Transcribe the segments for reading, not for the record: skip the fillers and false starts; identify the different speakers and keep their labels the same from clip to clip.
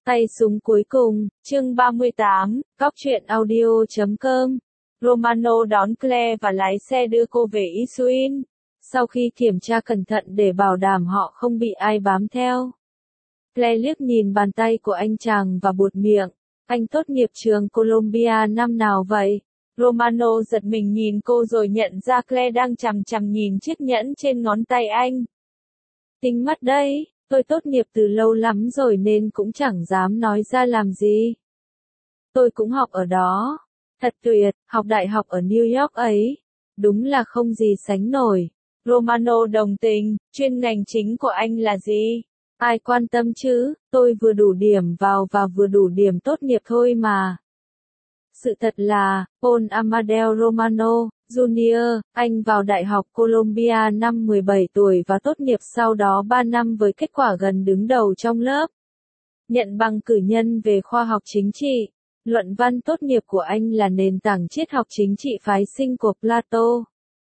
Speaker 1: Tay súng cuối cùng, chương 38, Góc truyện audio.com. Romano đón Claire và lái xe đưa cô về Isuin. Sau khi kiểm tra cẩn thận để bảo đảm họ không bị ai bám theo, Claire liếc nhìn bàn tay của anh chàng và buột miệng. Anh tốt nghiệp trường Columbia năm nào vậy? Romano giật mình nhìn cô rồi nhận ra Claire đang chằm chằm nhìn chiếc nhẫn trên ngón tay anh. Tinh mắt đấy. Tôi tốt nghiệp từ lâu lắm rồi nên cũng chẳng dám nói ra làm gì. Tôi cũng học ở đó. Thật tuyệt, học đại học ở New York ấy. Đúng là không gì sánh nổi. Romano đồng tình, chuyên ngành chính của anh là gì? Ai quan tâm chứ, tôi vừa đủ điểm vào và vừa đủ điểm tốt nghiệp thôi mà. Sự thật là, Paul Amadeo Romano Jr., anh vào Đại học Columbia năm 17 tuổi và tốt nghiệp sau đó 3 năm với kết quả gần đứng đầu trong lớp. Nhận bằng cử nhân về khoa học chính trị. Luận văn tốt nghiệp của anh là nền tảng triết học chính trị phái sinh của Plato,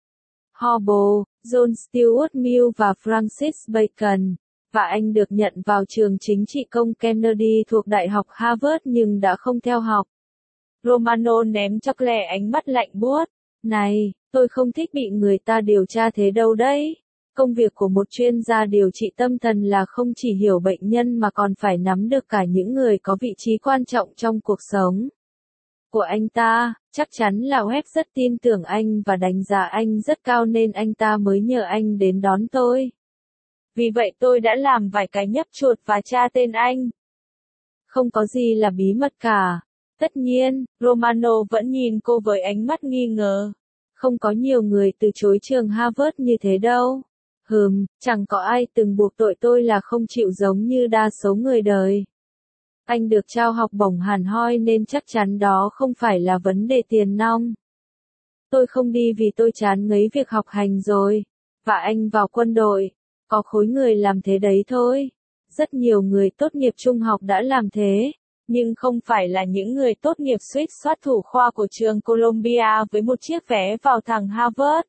Speaker 1: Hobbes, John Stuart Mill và Francis Bacon. Và anh được nhận vào trường chính trị công Kennedy thuộc Đại học Harvard nhưng đã không theo học. Romano ném cho Claire ánh mắt lạnh buốt. Này, tôi không thích bị người ta điều tra thế đâu đấy. Công việc của một chuyên gia điều trị tâm thần là không chỉ hiểu bệnh nhân mà còn phải nắm được cả những người có vị trí quan trọng trong cuộc sống của anh ta. Chắc chắn là Webb rất tin tưởng anh và đánh giá anh rất cao nên anh ta mới nhờ anh đến đón tôi. Vì vậy tôi đã làm vài cái nhấp chuột và tra tên anh. Không có gì là bí mật cả. Tất nhiên, Romano vẫn nhìn cô với ánh mắt nghi ngờ. Không có nhiều người từ chối trường Harvard như thế đâu. Chẳng có ai từng buộc tội tôi là không chịu giống như đa số người đời. Anh được trao học bổng hẳn hoi nên chắc chắn đó không phải là vấn đề tiền nong. Tôi không đi vì tôi chán ngấy việc học hành rồi. Và anh vào quân đội. Có khối người làm thế đấy thôi. Rất nhiều người tốt nghiệp trung học đã làm thế. Nhưng không phải là những người tốt nghiệp suýt soát thủ khoa của trường Columbia với một chiếc vé vào thẳng Harvard.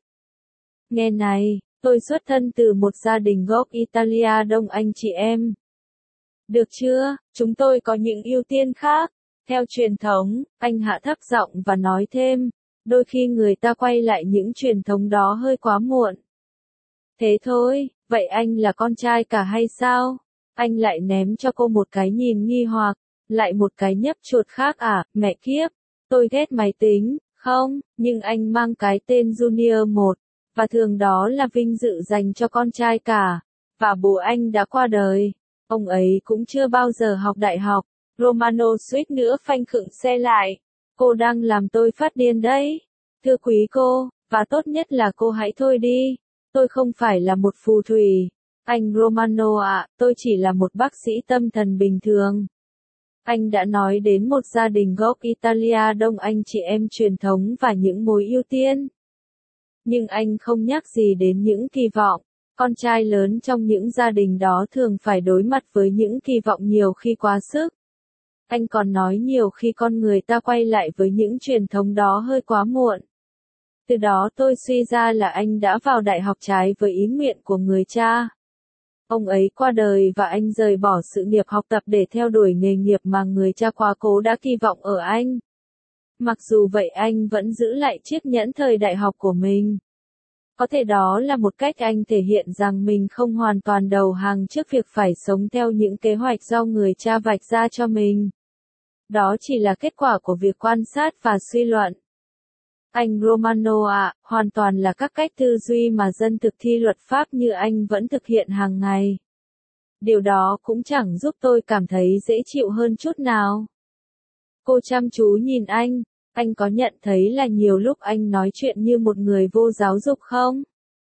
Speaker 1: Nghe này, tôi xuất thân từ một gia đình gốc Italia đông anh chị em. Được chưa, chúng tôi có những ưu tiên khác. Theo truyền thống, anh hạ thấp giọng và nói thêm, đôi khi người ta quay lại những truyền thống đó hơi quá muộn. Thế thôi, vậy anh là con trai cả hay sao? Anh lại ném cho cô một cái nhìn nghi hoặc. Lại một cái nhấp chuột khác à, mẹ kiếp, tôi ghét máy tính, không, nhưng anh mang cái tên Junior 1, và thường đó là vinh dự dành cho con trai cả, và bố anh đã qua đời, ông ấy cũng chưa bao giờ học đại học. Romano suýt nữa phanh khựng xe lại, cô đang làm tôi phát điên đấy, thưa quý cô, và tốt nhất là cô hãy thôi đi, tôi không phải là một phù thủy, anh Romano ạ, tôi chỉ là một bác sĩ tâm thần bình thường. Anh đã nói đến một gia đình gốc Italia đông anh chị em truyền thống và những mối ưu tiên. Nhưng anh không nhắc gì đến những kỳ vọng. Con trai lớn trong những gia đình đó thường phải đối mặt với những kỳ vọng nhiều khi quá sức. Anh còn nói nhiều khi con người ta quay lại với những truyền thống đó hơi quá muộn. Từ đó tôi suy ra là anh đã vào đại học trái với ý nguyện của người cha. Ông ấy qua đời và anh rời bỏ sự nghiệp học tập để theo đuổi nghề nghiệp mà người cha quá cố đã kỳ vọng ở anh. Mặc dù vậy anh vẫn giữ lại chiếc nhẫn thời đại học của mình. Có thể đó là một cách anh thể hiện rằng mình không hoàn toàn đầu hàng trước việc phải sống theo những kế hoạch do người cha vạch ra cho mình. Đó chỉ là kết quả của việc quan sát và suy luận. Anh Romano ạ, hoàn toàn là các cách tư duy mà dân thực thi luật pháp như anh vẫn thực hiện hàng ngày. Điều đó cũng chẳng giúp tôi cảm thấy dễ chịu hơn chút nào. Cô chăm chú nhìn anh có nhận thấy là nhiều lúc anh nói chuyện như một người vô giáo dục không?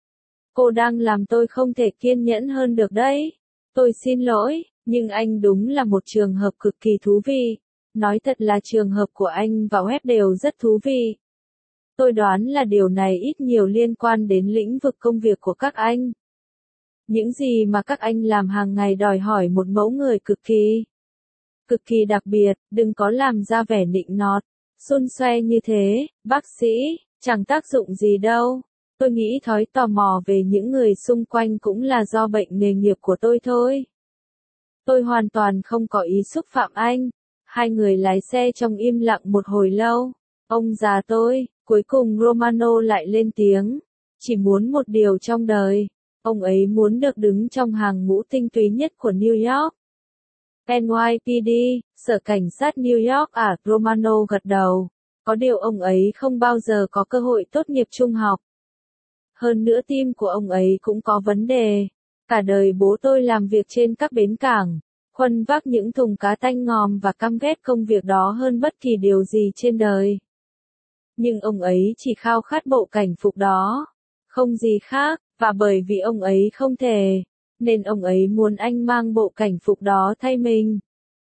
Speaker 1: Cô đang làm tôi không thể kiên nhẫn hơn được đấy. Tôi xin lỗi, nhưng anh đúng là một trường hợp cực kỳ thú vị. Nói thật là trường hợp của anh và Webb đều rất thú vị. Tôi đoán là điều này ít nhiều liên quan đến lĩnh vực công việc của các anh. Những gì mà các anh làm hàng ngày đòi hỏi một mẫu người cực kỳ đặc biệt, đừng có làm ra vẻ nịnh nọt, xun xoe như thế, bác sĩ, chẳng tác dụng gì đâu. Tôi nghĩ thói tò mò về những người xung quanh cũng là do bệnh nghề nghiệp của tôi thôi. Tôi hoàn toàn không có ý xúc phạm anh. Hai người lái xe trong im lặng một hồi lâu. Ông già tôi, cuối cùng Romano lại lên tiếng. Chỉ muốn một điều trong đời. Ông ấy muốn được đứng trong hàng ngũ tinh túy nhất của New York. NYPD, Sở Cảnh sát New York à? Romano gật đầu. Có điều ông ấy không bao giờ có cơ hội tốt nghiệp trung học. Hơn nữa tim của ông ấy cũng có vấn đề. Cả đời bố tôi làm việc trên các bến cảng, khuân vác những thùng cá tanh ngòm và căm ghét công việc đó hơn bất kỳ điều gì trên đời. Nhưng ông ấy chỉ khao khát bộ cảnh phục đó, không gì khác, và bởi vì ông ấy không thể, nên ông ấy muốn anh mang bộ cảnh phục đó thay mình.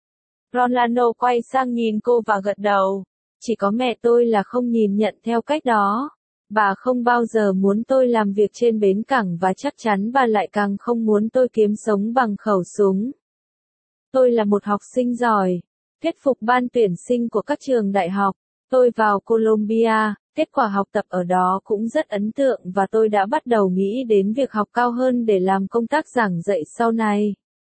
Speaker 1: Rolando quay sang nhìn cô và gật đầu. Chỉ có mẹ tôi là không nhìn nhận theo cách đó. Bà không bao giờ muốn tôi làm việc trên bến cảng và chắc chắn bà lại càng không muốn tôi kiếm sống bằng khẩu súng. Tôi là một học sinh giỏi, thuyết phục ban tuyển sinh của các trường đại học. Tôi vào Columbia, kết quả học tập ở đó cũng rất ấn tượng và tôi đã bắt đầu nghĩ đến việc học cao hơn để làm công tác giảng dạy sau này.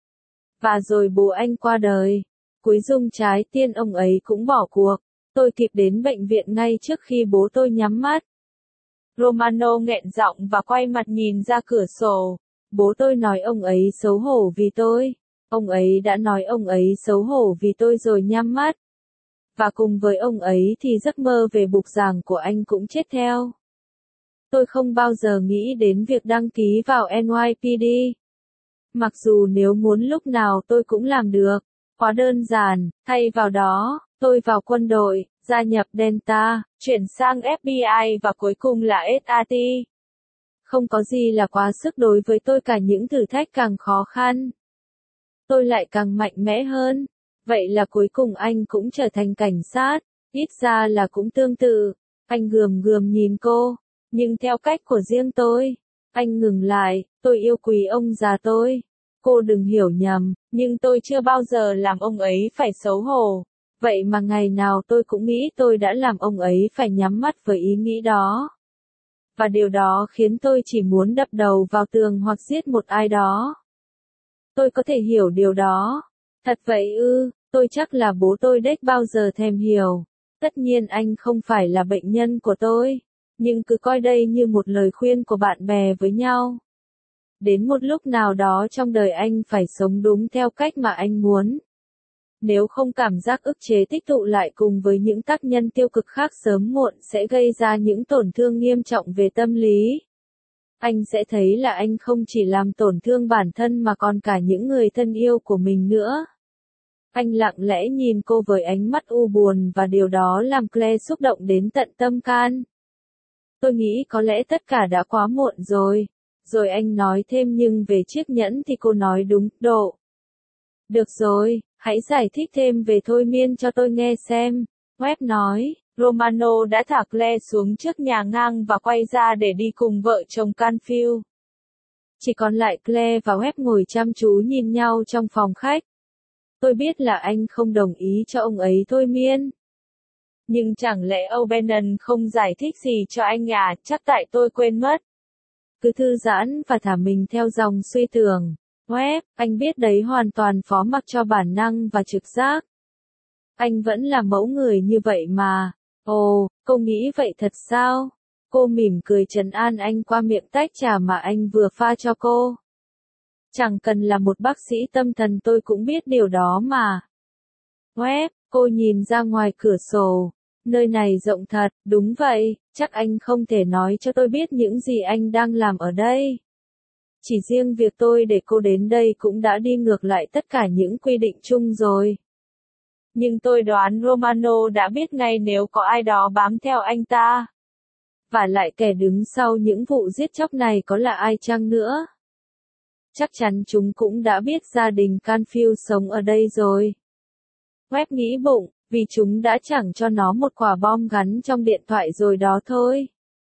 Speaker 1: Và rồi bố anh qua đời. Cuối dung trái tiên ông ấy cũng bỏ cuộc. Tôi kịp đến bệnh viện ngay trước khi bố tôi nhắm mắt. Romano nghẹn giọng và quay mặt nhìn ra cửa sổ. Bố tôi nói ông ấy xấu hổ vì tôi. Ông ấy đã nói ông ấy xấu hổ vì tôi rồi nhắm mắt. Và cùng với ông ấy thì giấc mơ về bục giảng của anh cũng chết theo. Tôi không bao giờ nghĩ đến việc đăng ký vào NYPD. Mặc dù nếu muốn lúc nào tôi cũng làm được. Quá đơn giản, thay vào đó, tôi vào quân đội, gia nhập Delta, chuyển sang FBI và cuối cùng là SAT. Không có gì là quá sức đối với tôi cả, những thử thách càng khó khăn. Tôi lại càng mạnh mẽ hơn. Vậy là cuối cùng anh cũng trở thành cảnh sát, ít ra là cũng tương tự. Anh gườm gườm nhìn cô, nhưng theo cách của riêng tôi. Anh ngừng lại, tôi yêu quý ông già tôi. Cô đừng hiểu nhầm, nhưng tôi chưa bao giờ làm ông ấy phải xấu hổ. Vậy mà ngày nào tôi cũng nghĩ tôi đã làm ông ấy phải nhắm mắt với ý nghĩ đó. Và điều đó khiến tôi chỉ muốn đập đầu vào tường hoặc giết một ai đó. Tôi có thể hiểu điều đó. Thật vậy ư, tôi chắc là bố tôi đếch bao giờ thèm hiểu. Tất nhiên anh không phải là bệnh nhân của tôi, nhưng cứ coi đây như một lời khuyên của bạn bè với nhau. Đến một lúc nào đó trong đời anh phải sống đúng theo cách mà anh muốn. Nếu không cảm giác ức chế tích tụ lại cùng với những tác nhân tiêu cực khác sớm muộn sẽ gây ra những tổn thương nghiêm trọng về tâm lý. Anh sẽ thấy là anh không chỉ làm tổn thương bản thân mà còn cả những người thân yêu của mình nữa. Anh lặng lẽ nhìn cô với ánh mắt u buồn và điều đó làm Claire xúc động đến tận tâm can. Tôi nghĩ có lẽ tất cả đã quá muộn rồi. Rồi anh nói thêm, nhưng về chiếc nhẫn thì cô nói đúng độ. Được rồi, hãy giải thích thêm về thôi miên cho tôi nghe xem. Webb nói. Romano đã thả Claire xuống trước nhà ngang và quay ra để đi cùng vợ chồng Canfield. Chỉ còn lại Claire và Webb ngồi chăm chú nhìn nhau trong phòng khách. Tôi biết là anh không đồng ý cho ông ấy thôi miên. Nhưng chẳng lẽ O'Bannon không giải thích gì cho anh à? Chắc tại tôi quên mất. Cứ thư giãn và thả mình theo dòng suy tưởng. Webb, anh biết đấy, hoàn toàn phó mặc cho bản năng và trực giác. Anh vẫn là mẫu người như vậy mà. Ồ, cô nghĩ vậy thật sao? Cô mỉm cười trấn an anh qua miệng tách trà mà anh vừa pha cho cô. Chẳng cần là một bác sĩ tâm thần tôi cũng biết điều đó mà. Webb, cô nhìn ra ngoài cửa sổ. Nơi này rộng thật, đúng vậy, chắc anh không thể nói cho tôi biết những gì anh đang làm ở đây. Chỉ riêng việc tôi để cô đến đây cũng đã đi ngược lại tất cả những quy định chung rồi. Nhưng tôi đoán Romano đã biết ngay nếu có ai đó bám theo anh ta. Và lại kẻ đứng sau những vụ giết chóc này có là ai chăng nữa? Chắc chắn chúng cũng đã biết gia đình Canfield sống ở đây rồi. Webb nghĩ bụng, vì chúng đã chẳng cho nó một quả bom gắn trong điện thoại rồi đó thôi.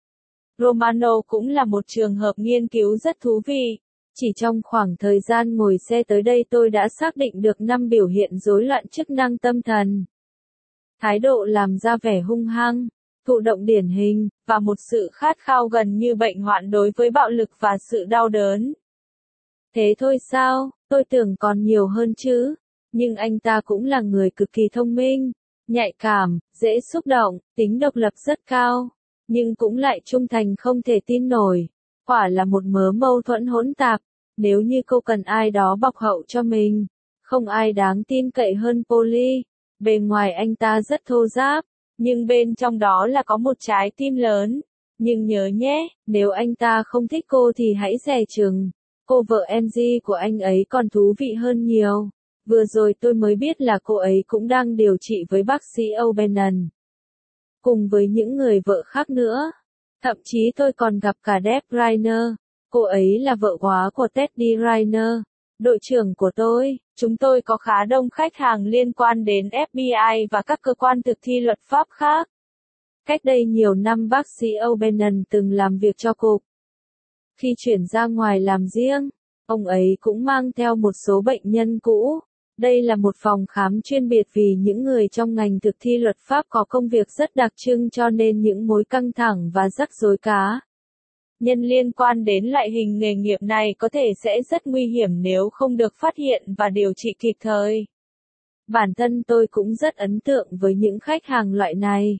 Speaker 1: Romano cũng là một trường hợp nghiên cứu rất thú vị. Chỉ trong khoảng thời gian ngồi xe tới đây tôi đã xác định được 5 biểu hiện rối loạn chức năng tâm thần. Thái độ làm ra vẻ hung hăng, thụ động điển hình, và một sự khát khao gần như bệnh hoạn đối với bạo lực và sự đau đớn. Thế thôi sao, tôi tưởng còn nhiều hơn chứ. Nhưng anh ta cũng là người cực kỳ thông minh, nhạy cảm, dễ xúc động, tính độc lập rất cao, nhưng cũng lại trung thành không thể tin nổi. Quả là một mớ mâu thuẫn hỗn tạp. Nếu như cô cần ai đó bọc hậu cho mình, không ai đáng tin cậy hơn Polly. Bề ngoài anh ta rất thô ráp, nhưng bên trong đó là có một trái tim lớn. Nhưng nhớ nhé, nếu anh ta không thích cô thì hãy dè chừng. Cô vợ MG của anh ấy còn thú vị hơn nhiều. Vừa rồi tôi mới biết là cô ấy cũng đang điều trị với bác sĩ O'Bannon. Cùng với những người vợ khác nữa. Thậm chí tôi còn gặp cả Deb Reiner. Cô ấy là vợ góa của Teddy Reiner, đội trưởng của tôi. Chúng tôi có khá đông khách hàng liên quan đến FBI và các cơ quan thực thi luật pháp khác. Cách đây nhiều năm bác sĩ O'Bannon từng làm việc cho cục. Khi chuyển ra ngoài làm riêng, ông ấy cũng mang theo một số bệnh nhân cũ. Đây là một phòng khám chuyên biệt vì những người trong ngành thực thi luật pháp có công việc rất đặc trưng cho nên những mối căng thẳng và rắc rối cá nhân liên quan đến loại hình nghề nghiệp này có thể sẽ rất nguy hiểm nếu không được phát hiện và điều trị kịp thời. Bản thân tôi cũng rất ấn tượng với những khách hàng loại này.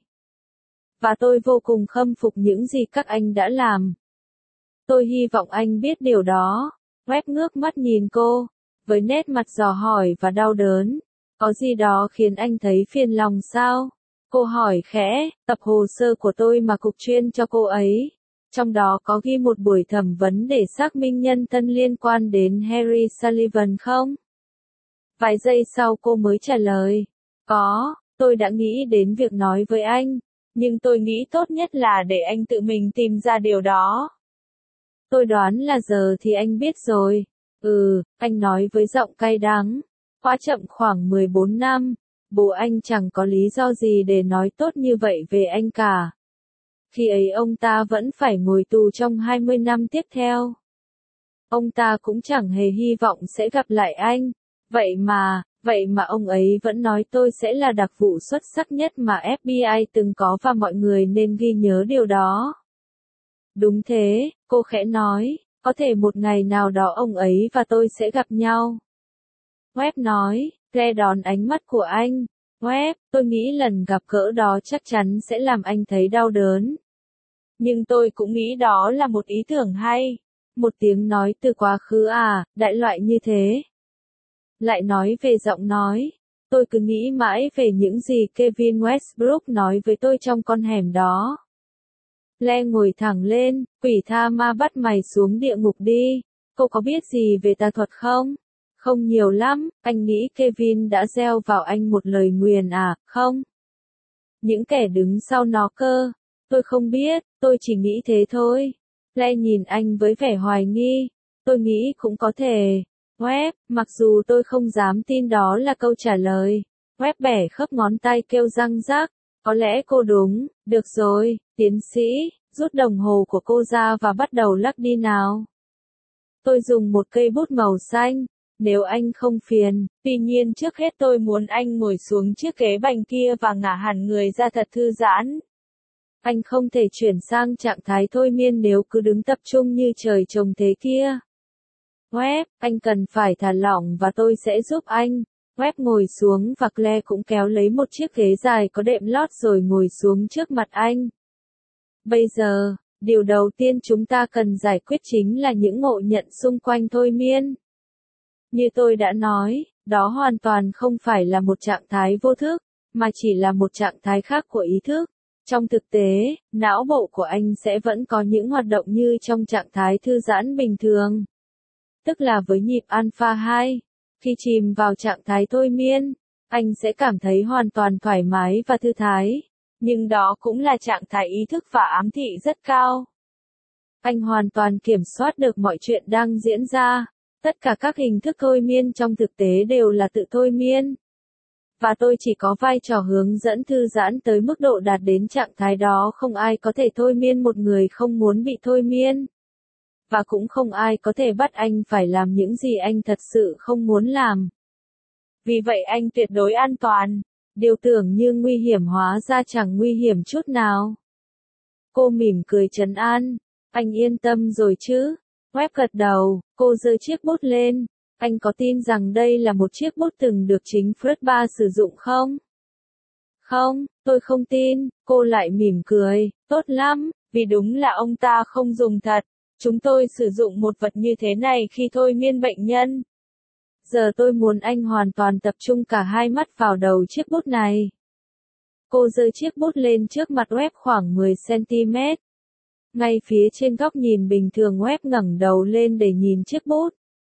Speaker 1: Và tôi vô cùng khâm phục những gì các anh đã làm. Tôi hy vọng anh biết điều đó. Webb ngước mắt nhìn cô, với nét mặt dò hỏi và đau đớn. Có gì đó khiến anh thấy phiền lòng sao? Cô hỏi khẽ, tập hồ sơ của tôi mà cục chuyên cho cô ấy. Trong đó có ghi một buổi thẩm vấn để xác minh nhân thân liên quan đến Harry Sullivan không? Vài giây sau cô mới trả lời. Có, tôi đã nghĩ đến việc nói với anh, nhưng tôi nghĩ tốt nhất là để anh tự mình tìm ra điều đó. Tôi đoán là giờ thì anh biết rồi. Anh nói với giọng cay đắng. Quá chậm khoảng 14 năm, bố anh chẳng có lý do gì để nói tốt như vậy về anh cả. Khi ấy ông ta vẫn phải ngồi tù trong 20 năm tiếp theo. Ông ta cũng chẳng hề hy vọng sẽ gặp lại anh. Vậy mà ông ấy vẫn nói tôi sẽ là đặc vụ xuất sắc nhất mà FBI từng có và mọi người nên ghi nhớ điều đó. Đúng thế, cô khẽ nói, có thể một ngày nào đó ông ấy và tôi sẽ gặp nhau. Webb nói, Claire đón ánh mắt của anh. Webb, tôi nghĩ lần gặp gỡ đó chắc chắn sẽ làm anh thấy đau đớn. Nhưng tôi cũng nghĩ đó là một ý tưởng hay. Một tiếng nói từ quá khứ đại loại như thế. Lại nói về giọng nói. Tôi cứ nghĩ mãi về những gì Kevin Westbrook nói với tôi trong con hẻm đó. Le ngồi thẳng lên, quỷ tha ma bắt mày xuống địa ngục đi. Cô có biết gì về tà thuật không? Không nhiều lắm, anh nghĩ Kevin đã gieo vào anh một lời nguyền không? Những kẻ đứng sau nó cơ. Tôi không biết, tôi chỉ nghĩ thế thôi. Le nhìn anh với vẻ hoài nghi. Tôi nghĩ cũng có thể. Webb, mặc dù tôi không dám tin đó là câu trả lời. Webb bẻ khớp ngón tay kêu răng rắc. Có lẽ cô đúng, được rồi, tiến sĩ, rút đồng hồ của cô ra và bắt đầu lắc đi nào. Tôi dùng một cây bút màu xanh, nếu anh không phiền, tuy nhiên trước hết tôi muốn anh ngồi xuống chiếc ghế bành kia và ngả hẳn người ra thật thư giãn. Anh không thể chuyển sang trạng thái thôi miên nếu cứ đứng tập trung như trời trồng thế kia. Webb, anh cần phải thả lỏng và tôi sẽ giúp anh. Webb ngồi xuống và Claire cũng kéo lấy một chiếc ghế dài có đệm lót rồi ngồi xuống trước mặt anh. Bây giờ, điều đầu tiên chúng ta cần giải quyết chính là những ngộ nhận xung quanh thôi miên. Như tôi đã nói, đó hoàn toàn không phải là một trạng thái vô thức, mà chỉ là một trạng thái khác của ý thức. Trong thực tế, não bộ của anh sẽ vẫn có những hoạt động như trong trạng thái thư giãn bình thường. Tức là với nhịp alpha 2. Khi chìm vào trạng thái thôi miên, anh sẽ cảm thấy hoàn toàn thoải mái và thư thái. Nhưng đó cũng là trạng thái ý thức và ám thị rất cao. Anh hoàn toàn kiểm soát được mọi chuyện đang diễn ra. Tất cả các hình thức thôi miên trong thực tế đều là tự thôi miên. Và tôi chỉ có vai trò hướng dẫn thư giãn tới mức độ đạt đến trạng thái đó. Không ai có thể thôi miên một người không muốn bị thôi miên. Và cũng không ai có thể bắt anh phải làm những gì anh thật sự không muốn làm. Vì vậy anh tuyệt đối an toàn. Điều tưởng như nguy hiểm hóa ra chẳng nguy hiểm chút nào. Cô mỉm cười trấn an. Anh yên tâm rồi chứ? Web gật đầu, cô giơ chiếc bút lên. Anh có tin rằng đây là một chiếc bút từng được chính Fred Ba sử dụng không? Không, tôi không tin, cô lại mỉm cười, tốt lắm, vì đúng là ông ta không dùng thật. Chúng tôi sử dụng một vật như thế này khi thôi miên bệnh nhân. Giờ tôi muốn anh hoàn toàn tập trung cả hai mắt vào đầu chiếc bút này. Cô giơ chiếc bút lên trước mặt Web khoảng 10 cm. Ngay phía trên góc nhìn bình thường Web ngẩng đầu lên để nhìn chiếc bút.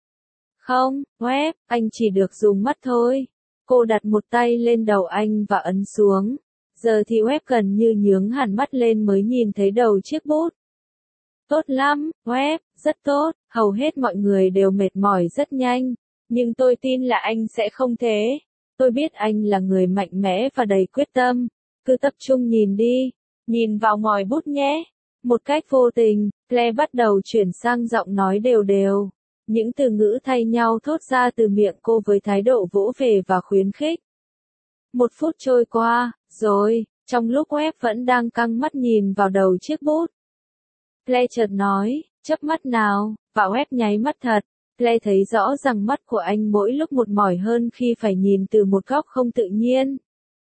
Speaker 1: Không, Web, anh chỉ được dùng mắt thôi. Cô đặt một tay lên đầu anh và ấn xuống. Giờ thì Web gần như nhướng hẳn mắt lên mới nhìn thấy đầu chiếc bút. Tốt lắm, Web, rất tốt, hầu hết mọi người đều mệt mỏi rất nhanh. Nhưng tôi tin là anh sẽ không thế. Tôi biết anh là người mạnh mẽ và đầy quyết tâm. Cứ tập trung nhìn đi. Nhìn vào ngòi bút nhé. Một cách vô tình, Claire bắt đầu chuyển sang giọng nói đều đều. Những từ ngữ thay nhau thốt ra từ miệng cô với thái độ vỗ về và khuyến khích. 1 phút trôi qua, rồi, trong lúc Web vẫn đang căng mắt nhìn vào đầu chiếc bút. Claire chợt nói, chớp mắt nào, và Web nháy mắt thật. Claire thấy rõ rằng mắt của anh mỗi lúc một mỏi hơn khi phải nhìn từ một góc không tự nhiên.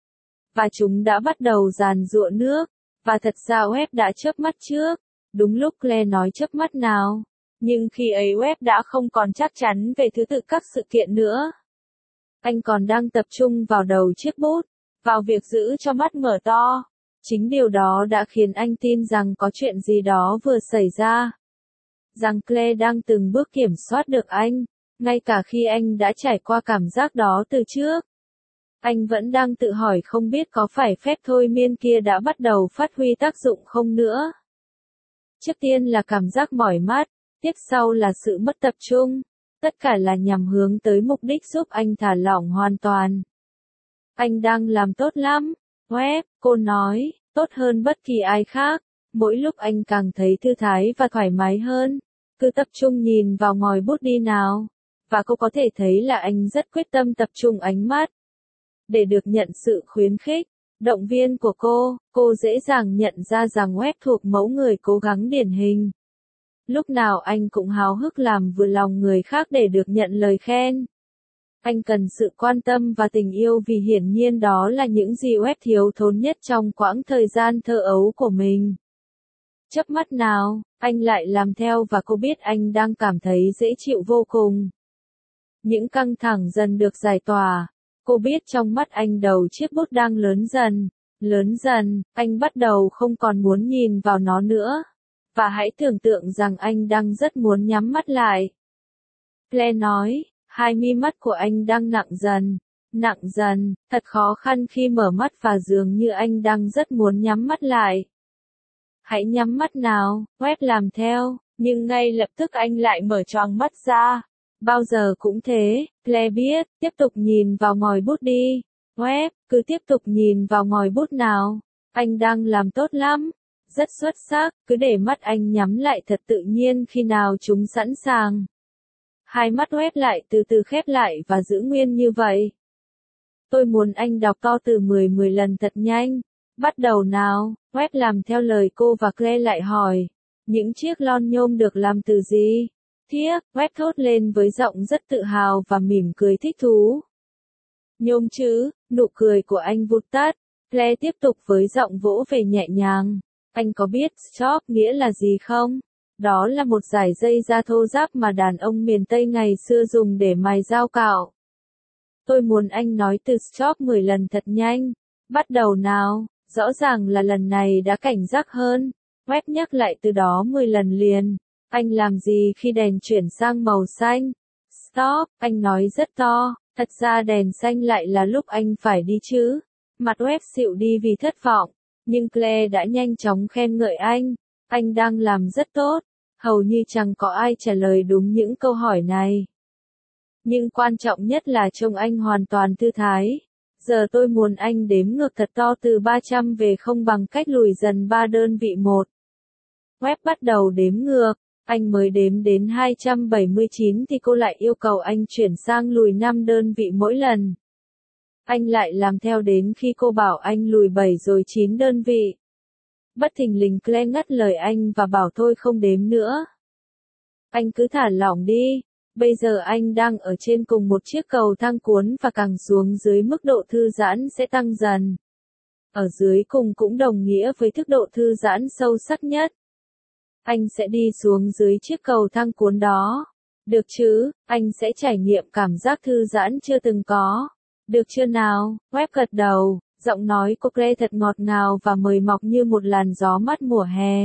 Speaker 1: Và chúng đã bắt đầu giàn giụa nước, và thật ra Web đã chớp mắt trước. Đúng lúc Claire nói chớp mắt nào. Nhưng khi ấy Web đã không còn chắc chắn về thứ tự các sự kiện nữa. Anh còn đang tập trung vào đầu chiếc bút, vào việc giữ cho mắt mở to. Chính điều đó đã khiến anh tin rằng có chuyện gì đó vừa xảy ra. Rằng Claire đang từng bước kiểm soát được anh, ngay cả khi anh đã trải qua cảm giác đó từ trước. Anh vẫn đang tự hỏi không biết có phải phép thôi miên kia đã bắt đầu phát huy tác dụng không nữa. Trước tiên là cảm giác mỏi mắt, tiếp sau là sự mất tập trung. Tất cả là nhằm hướng tới mục đích giúp anh thả lỏng hoàn toàn. Anh đang làm tốt lắm, Web, cô nói, tốt hơn bất kỳ ai khác. Mỗi lúc anh càng thấy thư thái và thoải mái hơn. Cứ tập trung nhìn vào ngòi bút đi nào. Và cô có thể thấy là anh rất quyết tâm tập trung ánh mắt. Để được nhận sự khuyến khích, động viên của cô dễ dàng nhận ra rằng Web thuộc mẫu người cố gắng điển hình. Lúc nào anh cũng háo hức làm vừa lòng người khác để được nhận lời khen. Anh cần sự quan tâm và tình yêu vì hiển nhiên đó là những gì Web thiếu thốn nhất trong quãng thời gian thơ ấu của mình. Chớp mắt nào, anh lại làm theo và cô biết anh đang cảm thấy dễ chịu vô cùng. Những căng thẳng dần được giải tỏa. Cô biết trong mắt anh đầu chiếc bút đang lớn dần, anh bắt đầu không còn muốn nhìn vào nó nữa. Và hãy tưởng tượng rằng anh đang rất muốn nhắm mắt lại. Claire nói, hai mi mắt của anh đang nặng dần, thật khó khăn khi mở mắt và dường như anh đang rất muốn nhắm mắt lại. Hãy nhắm mắt nào, Web làm theo, nhưng ngay lập tức anh lại mở choàng mắt ra. Bao giờ cũng thế, Claire biết, tiếp tục nhìn vào ngòi bút đi. Web, cứ tiếp tục nhìn vào ngòi bút nào. Anh đang làm tốt lắm. Rất xuất sắc, cứ để mắt anh nhắm lại thật tự nhiên khi nào chúng sẵn sàng. Hai mắt Web lại từ từ khép lại và giữ nguyên như vậy. Tôi muốn anh đọc to từ 10 lần thật nhanh. Bắt đầu nào, Web làm theo lời cô và Claire lại hỏi. Những chiếc lon nhôm được làm từ gì? Thiếc, Web thốt lên với giọng rất tự hào và mỉm cười thích thú. Nhôm chứ, nụ cười của anh vụt tắt. Claire tiếp tục với giọng vỗ về nhẹ nhàng. Anh có biết strop nghĩa là gì không? Đó là một dải dây da thô ráp mà đàn ông miền Tây ngày xưa dùng để mài dao cạo. Tôi muốn anh nói từ strop 10 lần thật nhanh. Bắt đầu nào, rõ ràng là lần này đã cảnh giác hơn. Web nhắc lại từ đó 10 lần liền. Anh làm gì khi đèn chuyển sang màu xanh? Stop, anh nói rất to. Thật ra đèn xanh lại là lúc anh phải đi chứ. Mặt Web xịu đi vì thất vọng. Nhưng Claire đã nhanh chóng khen ngợi anh. Anh đang làm rất tốt. Hầu như chẳng có ai trả lời đúng những câu hỏi này. Nhưng quan trọng nhất là trông anh hoàn toàn thư thái. Giờ tôi muốn anh đếm ngược thật to từ 300 về không bằng cách lùi dần 3 đơn vị một. Web bắt đầu đếm ngược. Anh mới đếm đến 279 thì cô lại yêu cầu anh chuyển sang lùi 5 đơn vị mỗi lần. Anh lại làm theo đến khi cô bảo anh lùi 7 rồi 9 đơn vị. Bất thình lình Claire ngắt lời anh và bảo thôi không đếm nữa. Anh cứ thả lỏng đi. Bây giờ anh đang ở trên cùng một chiếc cầu thang cuốn và càng xuống dưới mức độ thư giãn sẽ tăng dần. Ở dưới cùng cũng đồng nghĩa với thức độ thư giãn sâu sắc nhất. Anh sẽ đi xuống dưới chiếc cầu thang cuốn đó. Được chứ, anh sẽ trải nghiệm cảm giác thư giãn chưa từng có. Được chưa nào? Webb gật đầu, giọng nói của Claire thật ngọt ngào và mời mọc như một làn gió mát mùa hè.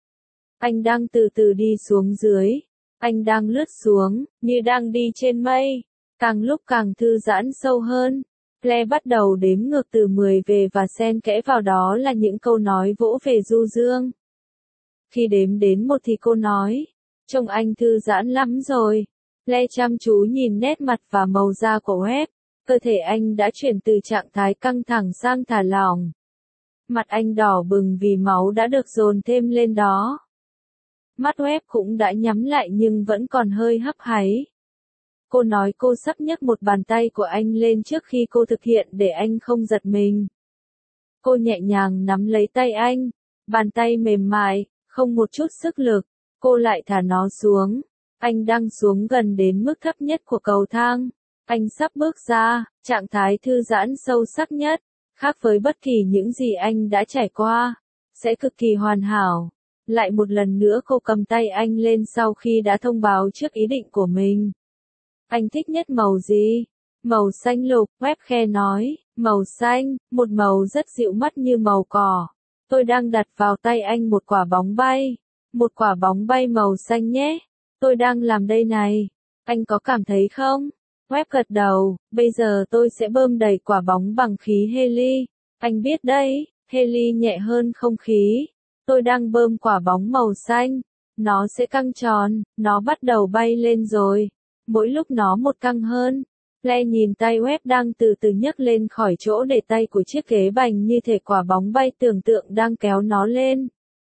Speaker 1: Anh đang từ từ đi xuống dưới. Anh đang lướt xuống, như đang đi trên mây. Càng lúc càng thư giãn sâu hơn. Claire bắt đầu đếm ngược từ 10 về và xen kẽ vào đó là những câu nói vỗ về du dương. Khi đếm đến 1 thì cô nói, trông anh thư giãn lắm rồi. Claire chăm chú nhìn nét mặt và màu da của Webb. Cơ thể anh đã chuyển từ trạng thái căng thẳng sang thả lỏng. Mặt anh đỏ bừng vì máu đã được dồn thêm lên đó. Mắt Webb cũng đã nhắm lại nhưng vẫn còn hơi hấp háy. Cô nói cô sắp nhấc một bàn tay của anh lên trước khi cô thực hiện để anh không giật mình. Cô nhẹ nhàng nắm lấy tay anh, bàn tay mềm mại, không một chút sức lực, cô lại thả nó xuống. Anh đang xuống gần đến mức thấp nhất của cầu thang. Anh sắp bước ra, trạng thái thư giãn sâu sắc nhất, khác với bất kỳ những gì anh đã trải qua, sẽ cực kỳ hoàn hảo. Lại một lần nữa cô cầm tay anh lên sau khi đã thông báo trước ý định của mình. Anh thích nhất màu gì? Màu xanh lục, Webb khe nói, màu xanh, một màu rất dịu mắt như màu cỏ. Tôi đang đặt vào tay anh một quả bóng bay. Một quả bóng bay màu xanh nhé. Tôi đang làm đây này. Anh có cảm thấy không? Webb gật đầu, bây giờ tôi sẽ bơm đầy quả bóng bằng khí heli. Anh biết đấy, heli nhẹ hơn không khí. Tôi đang bơm quả bóng màu xanh. Nó sẽ căng tròn, nó bắt đầu bay lên rồi. Mỗi lúc nó một căng hơn. Claire nhìn tay Webb đang từ từ nhấc lên khỏi chỗ để tay của chiếc ghế bành như thể quả bóng bay tưởng tượng đang kéo nó lên.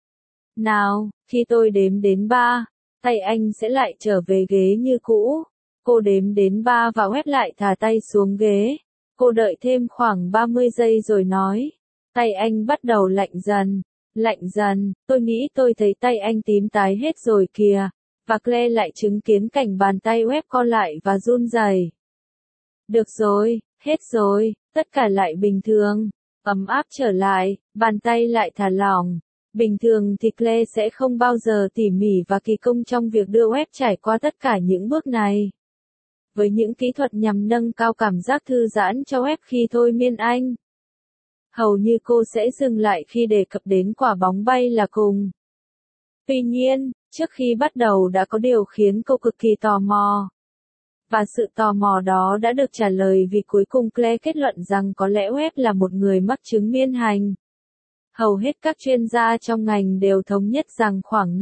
Speaker 1: Nào, khi tôi đếm đến 3, tay anh sẽ lại trở về ghế như cũ. Cô đếm đến 3 và Webb lại thả tay xuống ghế. Cô đợi thêm khoảng 30 giây rồi nói. Tay anh bắt đầu lạnh dần, tôi nghĩ tôi thấy tay anh tím tái hết rồi kìa. Và Claire lại chứng kiến cảnh bàn tay Webb co lại và run rẩy. Được rồi, hết rồi, tất cả lại bình thường. Ấm áp trở lại, bàn tay lại thả lỏng. Bình thường thì Claire sẽ không bao giờ tỉ mỉ và kỳ công trong việc đưa Webb trải qua tất cả những bước này. Với những kỹ thuật nhằm nâng cao cảm giác thư giãn cho Webb khi thôi miên anh. Hầu như cô sẽ dừng lại khi đề cập đến quả bóng bay là cùng. Tuy nhiên, trước khi bắt đầu đã có điều khiến cô cực kỳ tò mò. Và sự tò mò đó đã được trả lời vì cuối cùng Claire kết luận rằng có lẽ Webb là một người mắc chứng miên hành. Hầu hết các chuyên gia trong ngành đều thống nhất rằng khoảng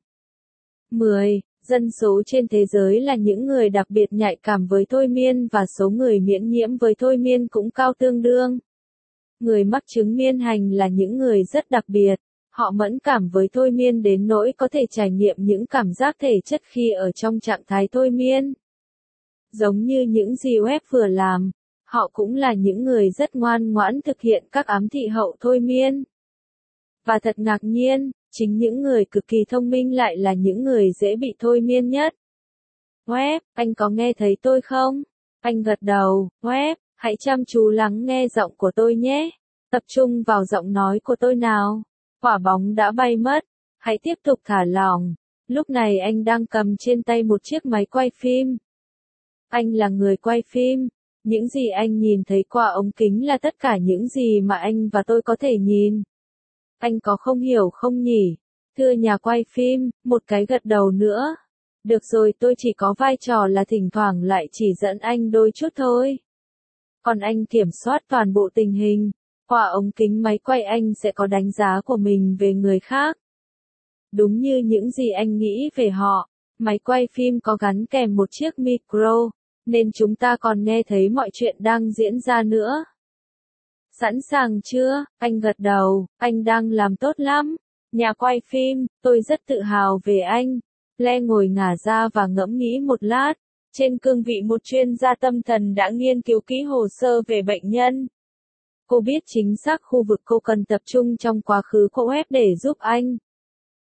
Speaker 1: 5-10 dân số trên thế giới là những người đặc biệt nhạy cảm với thôi miên và số người miễn nhiễm với thôi miên cũng cao tương đương. Người mắc chứng miên hành là những người rất đặc biệt. Họ mẫn cảm với thôi miên đến nỗi có thể trải nghiệm những cảm giác thể chất khi ở trong trạng thái thôi miên. Giống như những gì Webb vừa làm, họ cũng là những người rất ngoan ngoãn thực hiện các ám thị hậu thôi miên. Và thật ngạc nhiên, chính những người cực kỳ thông minh lại là những người dễ bị thôi miên nhất. Webb, anh có nghe thấy tôi không? Anh gật đầu, Webb, hãy chăm chú lắng nghe giọng của tôi nhé. Tập trung vào giọng nói của tôi nào. Quả bóng đã bay mất. Hãy tiếp tục thả lỏng. Lúc này anh đang cầm trên tay một chiếc máy quay phim. Anh là người quay phim. Những gì anh nhìn thấy qua ống kính là tất cả những gì mà anh và tôi có thể nhìn. Anh có không hiểu không nhỉ? Thưa nhà quay phim, một cái gật đầu nữa. Được rồi, tôi chỉ có vai trò là thỉnh thoảng lại chỉ dẫn anh đôi chút thôi. Còn anh kiểm soát toàn bộ tình hình. Qua ống kính máy quay anh sẽ có đánh giá của mình về người khác. Đúng như những gì anh nghĩ về họ, máy quay phim có gắn kèm một chiếc micro, nên chúng ta còn nghe thấy mọi chuyện đang diễn ra nữa. Sẵn sàng chưa? Anh gật đầu, anh đang làm tốt lắm. Nhà quay phim, tôi rất tự hào về anh. Claire ngồi ngả ra và ngẫm nghĩ một lát. Trên cương vị một chuyên gia tâm thần đã nghiên cứu kỹ hồ sơ về bệnh nhân. Cô biết chính xác khu vực cô cần tập trung trong quá khứ của Webb để giúp anh.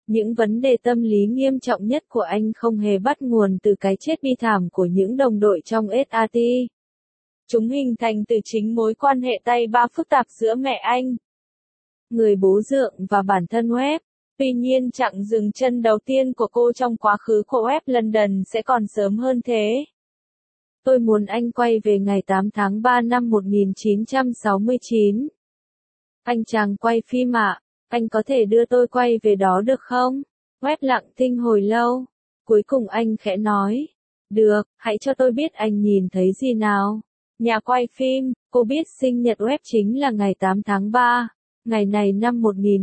Speaker 1: Những vấn đề tâm lý nghiêm trọng nhất của anh không hề bắt nguồn từ cái chết bi thảm của những đồng đội trong SAT. Chúng hình thành từ chính mối quan hệ tay ba phức tạp giữa mẹ anh, người bố dượng và bản thân Webb. Tuy nhiên chặng dừng chân đầu tiên của cô trong quá khứ của Webb London sẽ còn sớm hơn thế. Tôi muốn anh quay về ngày 8 tháng 3 năm 1969. Anh chàng quay phim ạ, anh có thể đưa tôi quay về đó được không? Webb lặng thinh hồi lâu. Cuối cùng anh khẽ nói. Được, hãy cho tôi biết anh nhìn thấy gì nào. Nhà quay phim, cô biết sinh nhật Webb chính là ngày 8 tháng 3. Ngày này năm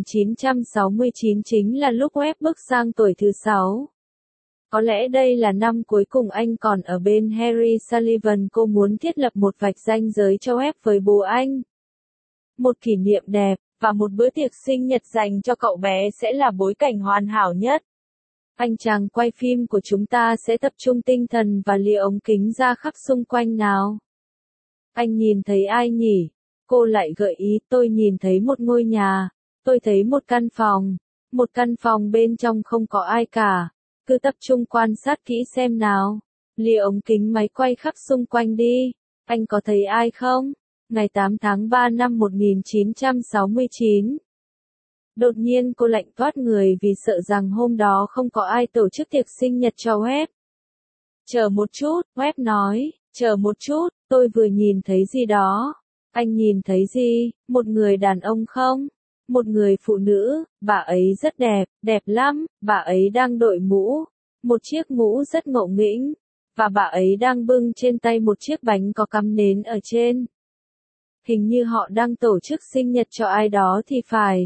Speaker 1: 1969 chính là lúc Webb bước sang tuổi thứ 6. Có lẽ đây là năm cuối cùng anh còn ở bên Harry Sullivan. Cô muốn thiết lập một vạch ranh giới cho Webb với bố anh. Một kỷ niệm đẹp, và một bữa tiệc sinh nhật dành cho cậu bé sẽ là bối cảnh hoàn hảo nhất. Anh chàng quay phim của chúng ta sẽ tập trung tinh thần và lìa ống kính ra khắp xung quanh nào. Anh nhìn thấy ai nhỉ? Cô lại gợi ý, tôi nhìn thấy một ngôi nhà. Tôi thấy một căn phòng. Một căn phòng bên trong không có ai cả. Cứ tập trung quan sát kỹ xem nào. Lìa ống kính máy quay khắp xung quanh đi. Anh có thấy ai không? Ngày 8 tháng 3 năm 1969. Đột nhiên cô lạnh toát người vì sợ rằng hôm đó không có ai tổ chức tiệc sinh nhật cho Webb. Chờ một chút, Webb nói, chờ một chút, tôi vừa nhìn thấy gì đó. Anh nhìn thấy gì? Một người đàn ông không? Một người phụ nữ, bà ấy rất đẹp, đẹp lắm, bà ấy đang đội mũ. Một chiếc mũ rất ngộ nghĩnh. Và bà ấy đang bưng trên tay một chiếc bánh có cắm nến ở trên. Hình như họ đang tổ chức sinh nhật cho ai đó thì phải.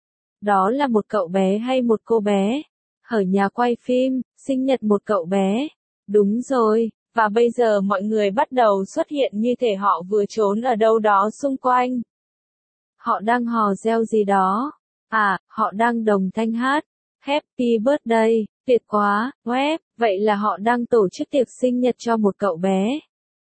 Speaker 1: Đó là một cậu bé hay một cô bé? Ở nhà quay phim, sinh nhật một cậu bé. Đúng rồi, và bây giờ mọi người bắt đầu xuất hiện như thể họ vừa trốn ở đâu đó xung quanh. Họ đang hò reo gì đó. À, họ đang đồng thanh hát. Happy birthday, tuyệt quá, Webb, vậy là họ đang tổ chức tiệc sinh nhật cho một cậu bé.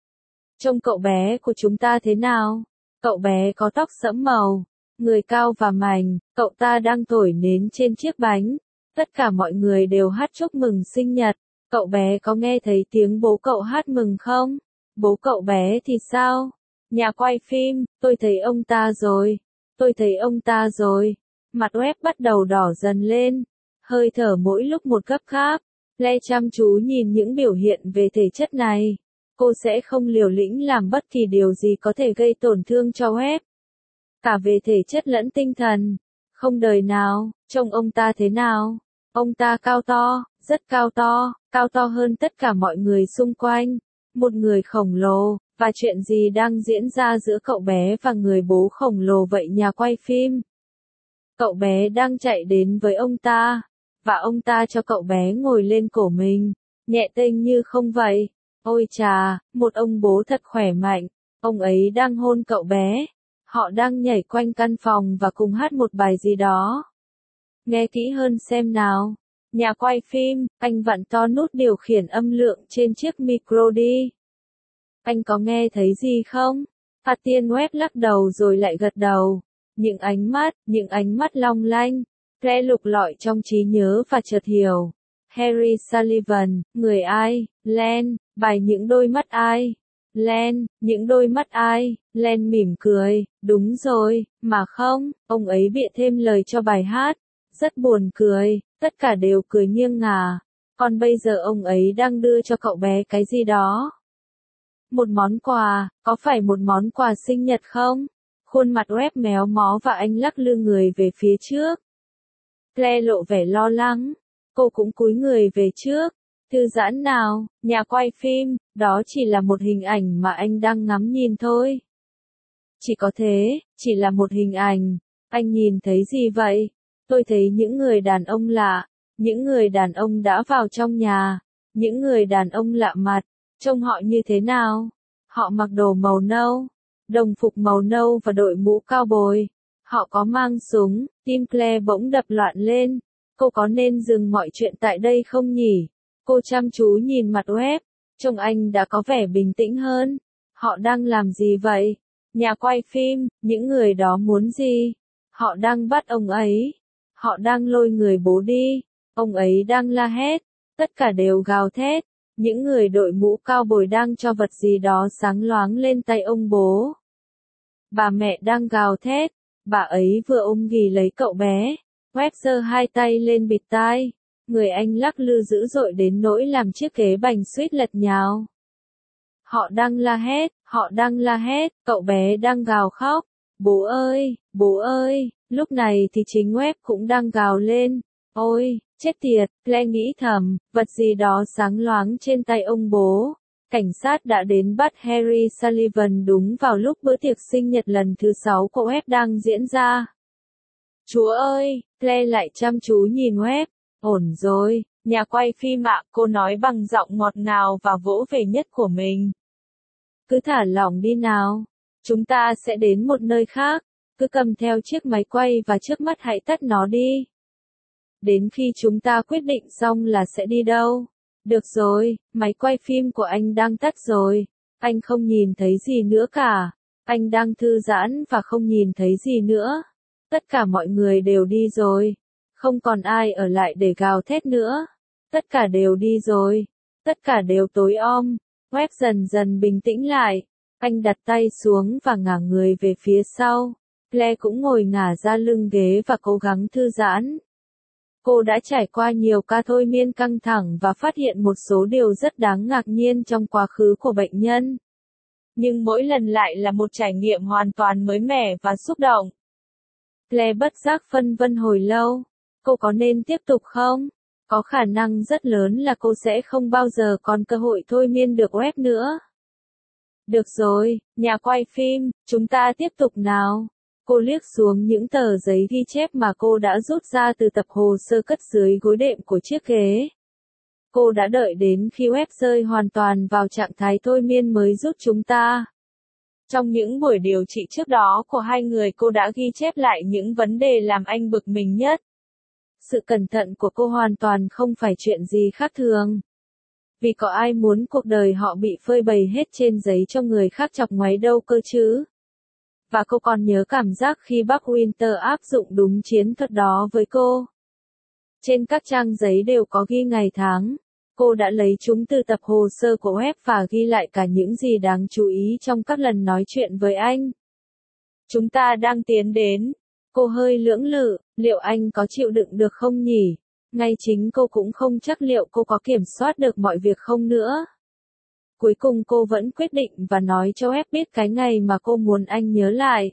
Speaker 1: Trông cậu bé của chúng ta thế nào? Cậu bé có tóc sẫm màu, người cao và mảnh, cậu ta đang thổi nến trên chiếc bánh. Tất cả mọi người đều hát chúc mừng sinh nhật. Cậu bé có nghe thấy tiếng bố cậu hát mừng không? Bố cậu bé thì sao? Nhà quay phim, tôi thấy ông ta rồi. Tôi thấy ông ta rồi. Mặt Webb bắt đầu đỏ dần lên. Hơi thở mỗi lúc một gấp gáp. Le chăm chú nhìn những biểu hiện về thể chất này. Cô sẽ không liều lĩnh làm bất kỳ điều gì có thể gây tổn thương cho Webb. Cả về thể chất lẫn tinh thần. Không đời nào, trông ông ta thế nào? Ông ta cao to, rất cao to hơn tất cả mọi người xung quanh. Một người khổng lồ, và chuyện gì đang diễn ra giữa cậu bé và người bố khổng lồ vậy nhà quay phim? Cậu bé đang chạy đến với ông ta, và ông ta cho cậu bé ngồi lên cổ mình, nhẹ tênh như không vậy. Ôi chà, một ông bố thật khỏe mạnh, ông ấy đang hôn cậu bé. Họ đang nhảy quanh căn phòng và cùng hát một bài gì đó. Nghe kỹ hơn xem nào. Nhà quay phim, anh vặn to nút điều khiển âm lượng trên chiếc micro đi. Anh có nghe thấy gì không? Tiên Webb lắc đầu rồi lại gật đầu. Những ánh mắt long lanh. Claire lục lọi trong trí nhớ và chợt hiểu. Harry Sullivan, người ai? Len, bài những đôi mắt ai? Len, những đôi mắt ai? Len mỉm cười, đúng rồi, mà không, ông ấy bịa thêm lời cho bài hát. Rất buồn cười, tất cả đều cười nghiêng ngả. Còn bây giờ ông ấy đang đưa cho cậu bé cái gì đó. Một món quà, có phải một món quà sinh nhật không? Khuôn mặt Webb méo mó và anh lắc lư người về phía trước. Claire lộ vẻ lo lắng. Cô cũng cúi người về trước. Thư giãn nào, nhà quay phim, đó chỉ là một hình ảnh mà anh đang ngắm nhìn thôi. Chỉ có thế, chỉ là một hình ảnh. Anh nhìn thấy gì vậy? Tôi thấy những người đàn ông lạ. Những người đàn ông đã vào trong nhà. Những người đàn ông lạ mặt. Trông họ như thế nào? Họ mặc đồ màu nâu. Đồng phục màu nâu và đội mũ cao bồi. Họ có mang súng. Tim Claire bỗng đập loạn lên. Cô có nên dừng mọi chuyện tại đây không nhỉ? Cô chăm chú nhìn mặt Webb. Trông anh đã có vẻ bình tĩnh hơn. Họ đang làm gì vậy? Nhà quay phim, những người đó muốn gì? Họ đang bắt ông ấy. Họ đang lôi người bố đi. Ông ấy đang la hét. Tất cả đều gào thét. Những người đội mũ cao bồi đang cho vật gì đó sáng loáng lên tay ông bố. Bà mẹ đang gào thét. Bà ấy vừa ôm ghì lấy cậu bé. Webb giơ hai tay lên bịt tai. Người anh lắc lư dữ dội đến nỗi làm chiếc ghế bành suýt lật nhào. Họ đang la hét, họ đang la hét, cậu bé đang gào khóc. Bố ơi, lúc này thì chính Webb cũng đang gào lên. Ôi, chết tiệt, Claire nghĩ thầm, vật gì đó sáng loáng trên tay ông bố. Cảnh sát đã đến bắt Harry Sullivan đúng vào lúc bữa tiệc sinh nhật lần thứ 6 của Webb đang diễn ra. Chúa ơi, Claire lại chăm chú nhìn Webb. Ổn rồi, nhà quay phim ạ, cô nói bằng giọng ngọt ngào và vỗ về nhất của mình. Cứ thả lỏng đi nào. Chúng ta sẽ đến một nơi khác. Cứ cầm theo chiếc máy quay và trước mắt hãy tắt nó đi. Đến khi chúng ta quyết định xong là sẽ đi đâu. Được rồi, máy quay phim của anh đang tắt rồi. Anh không nhìn thấy gì nữa cả. Anh đang thư giãn và không nhìn thấy gì nữa. Tất cả mọi người đều đi rồi. Không còn ai ở lại để gào thét nữa. Tất cả đều đi rồi. Tất cả đều tối om. Webb dần dần bình tĩnh lại. Anh đặt tay xuống và ngả người về phía sau. Claire cũng ngồi ngả ra lưng ghế và cố gắng thư giãn. Cô đã trải qua nhiều ca thôi miên căng thẳng và phát hiện một số điều rất đáng ngạc nhiên trong quá khứ của bệnh nhân. Nhưng mỗi lần lại là một trải nghiệm hoàn toàn mới mẻ và xúc động. Claire bất giác phân vân hồi lâu. Cô có nên tiếp tục không? Có khả năng rất lớn là cô sẽ không bao giờ còn cơ hội thôi miên được Webb nữa. Được rồi, nhà quay phim, chúng ta tiếp tục nào. Cô liếc xuống những tờ giấy ghi chép mà cô đã rút ra từ tập hồ sơ cất dưới gối đệm của chiếc ghế. Cô đã đợi đến khi Webb rơi hoàn toàn vào trạng thái thôi miên mới rút chúng ta. Trong những buổi điều trị trước đó của hai người, cô đã ghi chép lại những vấn đề làm anh bực mình nhất. Sự cẩn thận của cô hoàn toàn không phải chuyện gì khác thường. Vì có ai muốn cuộc đời họ bị phơi bày hết trên giấy cho người khác chọc ngoáy đâu cơ chứ. Và cô còn nhớ cảm giác khi bác Winter áp dụng đúng chiến thuật đó với cô. Trên các trang giấy đều có ghi ngày tháng. Cô đã lấy chúng từ tập hồ sơ của Webb và ghi lại cả những gì đáng chú ý trong các lần nói chuyện với anh. Chúng ta đang tiến đến. Cô hơi lưỡng lự, liệu anh có chịu đựng được không nhỉ? Ngay chính cô cũng không chắc liệu cô có kiểm soát được mọi việc không nữa. Cuối cùng cô vẫn quyết định và nói cho Webb biết cái ngày mà cô muốn anh nhớ lại.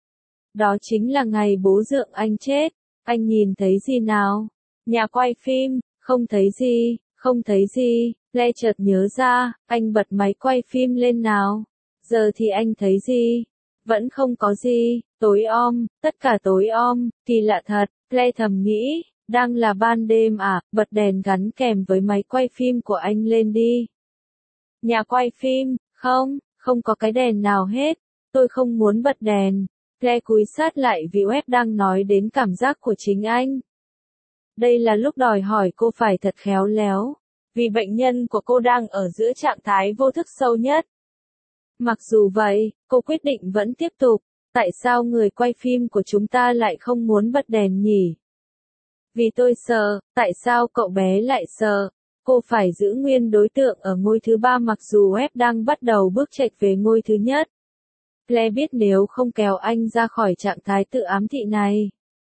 Speaker 1: Đó chính là ngày bố dượng anh chết. Anh nhìn thấy gì nào? Nhà quay phim, không thấy gì, không thấy gì. Claire chợt nhớ ra, anh bật máy quay phim lên nào. Giờ thì anh thấy gì? Vẫn không có gì, tối om, tất cả tối om, kỳ lạ thật, Claire thầm nghĩ, đang là ban đêm à, bật đèn gắn kèm với máy quay phim của anh lên đi. Nhà quay phim, không có cái đèn nào hết, tôi không muốn bật đèn. Claire cúi sát lại vì Webb đang nói đến cảm giác của chính anh. Đây là lúc đòi hỏi cô phải thật khéo léo, vì bệnh nhân của cô đang ở giữa trạng thái vô thức sâu nhất. Mặc dù vậy, cô quyết định vẫn tiếp tục. Tại sao người quay phim của chúng ta lại không muốn bật đèn nhỉ? Vì tôi sợ. Tại sao cậu bé lại sợ? Cô phải giữ nguyên đối tượng ở ngôi thứ 3 mặc dù Webb đang bắt đầu bước chệch về ngôi thứ nhất. Claire biết nếu không kéo anh ra khỏi trạng thái tự ám thị này,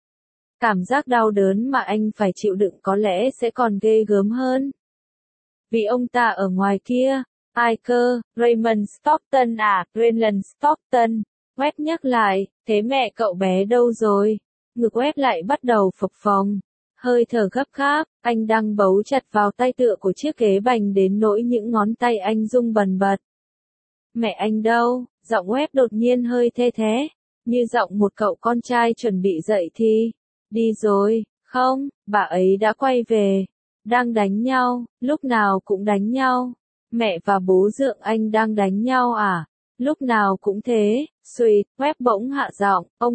Speaker 1: cảm giác đau đớn mà anh phải chịu đựng có lẽ sẽ còn ghê gớm hơn. Vì ông ta ở ngoài kia. Ai cơ, Raymond Stockton à, Raylan Stockton. Webb nhắc lại, thế mẹ cậu bé đâu rồi? Ngực Webb lại bắt đầu phập phồng. Hơi thở gấp gáp, anh đang bấu chặt vào tay tựa của chiếc ghế bành đến nỗi những ngón tay anh rung bần bật. Mẹ anh đâu? Giọng Webb đột nhiên hơi thê thé, như giọng một cậu con trai chuẩn bị dậy thì. Đi rồi, không, bà ấy đã quay về. Đang đánh nhau, lúc nào cũng đánh nhau. Mẹ và bố dượng anh đang đánh nhau à? Lúc nào cũng thế. Suýt, Webb bỗng hạ giọng, ông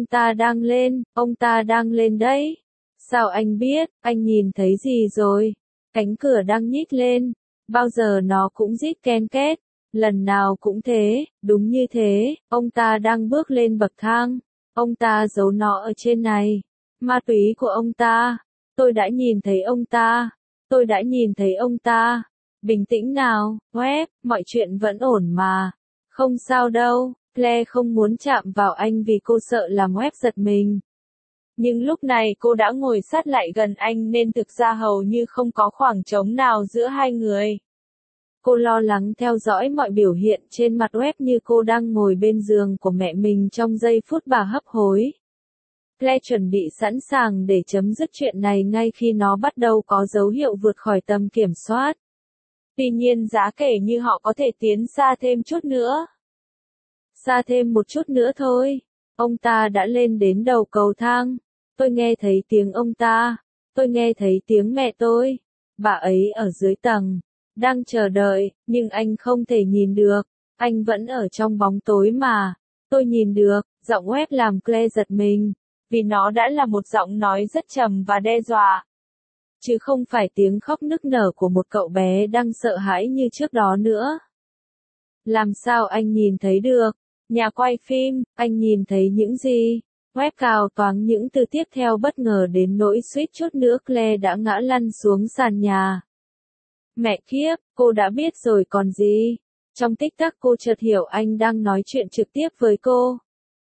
Speaker 1: ta đang lên đấy. Sao anh biết, anh nhìn thấy gì rồi? Cánh cửa đang nhích lên. Bao giờ nó cũng rít ken két. Lần nào cũng thế, đúng như thế, ông ta đang bước lên bậc thang. Ông ta giấu nó ở trên này. Ma túy của ông ta. Tôi đã nhìn thấy ông ta. Tôi đã nhìn thấy ông ta. Bình tĩnh nào, web, mọi chuyện vẫn ổn mà. Không sao đâu, Claire không muốn chạm vào anh vì cô sợ làm web giật mình. Nhưng lúc này cô đã ngồi sát lại gần anh nên thực ra hầu như không có khoảng trống nào giữa hai người. Cô lo lắng theo dõi mọi biểu hiện trên mặt web như cô đang ngồi bên giường của mẹ mình trong giây phút bà hấp hối. Claire chuẩn bị sẵn sàng để chấm dứt chuyện này ngay khi nó bắt đầu có dấu hiệu vượt khỏi tầm kiểm soát. Tuy nhiên giá kể như họ có thể tiến xa thêm chút nữa. Xa thêm một chút nữa thôi. Ông ta đã lên đến đầu cầu thang. Tôi nghe thấy tiếng ông ta. Tôi nghe thấy tiếng mẹ tôi. Bà ấy ở dưới tầng. Đang chờ đợi, nhưng anh không thể nhìn được. Anh vẫn ở trong bóng tối mà. Tôi nhìn được, giọng web làm Claire giật mình. Vì nó đã là một giọng nói rất trầm và đe dọa. Chứ không phải tiếng khóc nức nở của một cậu bé đang sợ hãi như trước đó nữa. Làm sao anh nhìn thấy được? Nhà quay phim, anh nhìn thấy những gì? Web cào toáng những từ tiếp theo bất ngờ đến nỗi suýt chút nữa Claire đã ngã lăn xuống sàn nhà. Mẹ kiếp, cô đã biết rồi còn gì? Trong tích tắc cô chợt hiểu anh đang nói chuyện trực tiếp với cô.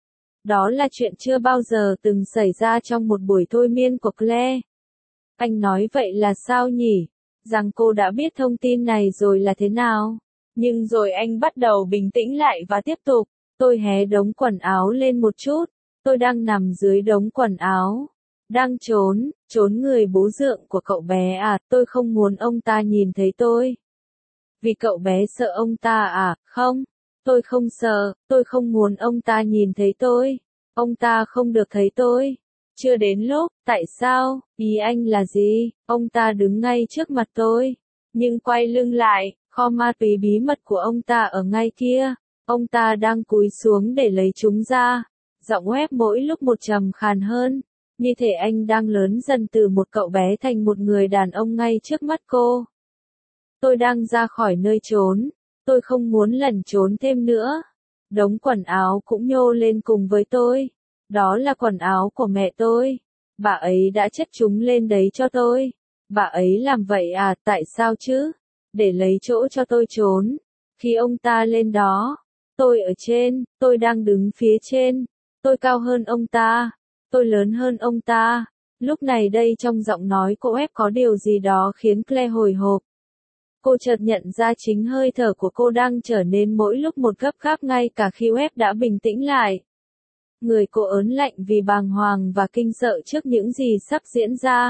Speaker 1: Đó là chuyện chưa bao giờ từng xảy ra trong một buổi thôi miên của Claire. Anh nói vậy là sao nhỉ? Rằng cô đã biết thông tin này rồi là thế nào? Nhưng rồi anh bắt đầu bình tĩnh lại và tiếp tục. Tôi hé đống quần áo lên một chút. Tôi đang nằm dưới đống quần áo. Đang trốn người bố dượng của cậu bé à, tôi không muốn ông ta nhìn thấy tôi. Vì cậu bé sợ ông ta à, không, tôi không sợ, tôi không muốn ông ta nhìn thấy tôi. Ông ta không được thấy tôi. Chưa đến lúc, tại sao, ý anh là gì, ông ta đứng ngay trước mặt tôi. Nhưng quay lưng lại, kho ma túy bí mật của ông ta ở ngay kia. Ông ta đang cúi xuống để lấy chúng ra. Giọng web mỗi lúc một trầm khàn hơn. Như thể anh đang lớn dần từ một cậu bé thành một người đàn ông ngay trước mắt cô. Tôi đang ra khỏi nơi trốn. Tôi không muốn lẩn trốn thêm nữa. Đống quần áo cũng nhô lên cùng với tôi. Đó là quần áo của mẹ tôi. Bà ấy đã chất chúng lên đấy cho tôi. Bà ấy làm vậy à, tại sao chứ? Để lấy chỗ cho tôi trốn. Khi ông ta lên đó, tôi ở trên, tôi đang đứng phía trên. Tôi cao hơn ông ta. Tôi lớn hơn ông ta. Lúc này đây trong giọng nói của web có điều gì đó khiến Claire hồi hộp. Cô chợt nhận ra chính hơi thở của cô đang trở nên mỗi lúc một gấp gáp ngay cả khi web đã bình tĩnh lại. Người cô ớn lạnh vì bàng hoàng và kinh sợ trước những gì sắp diễn ra.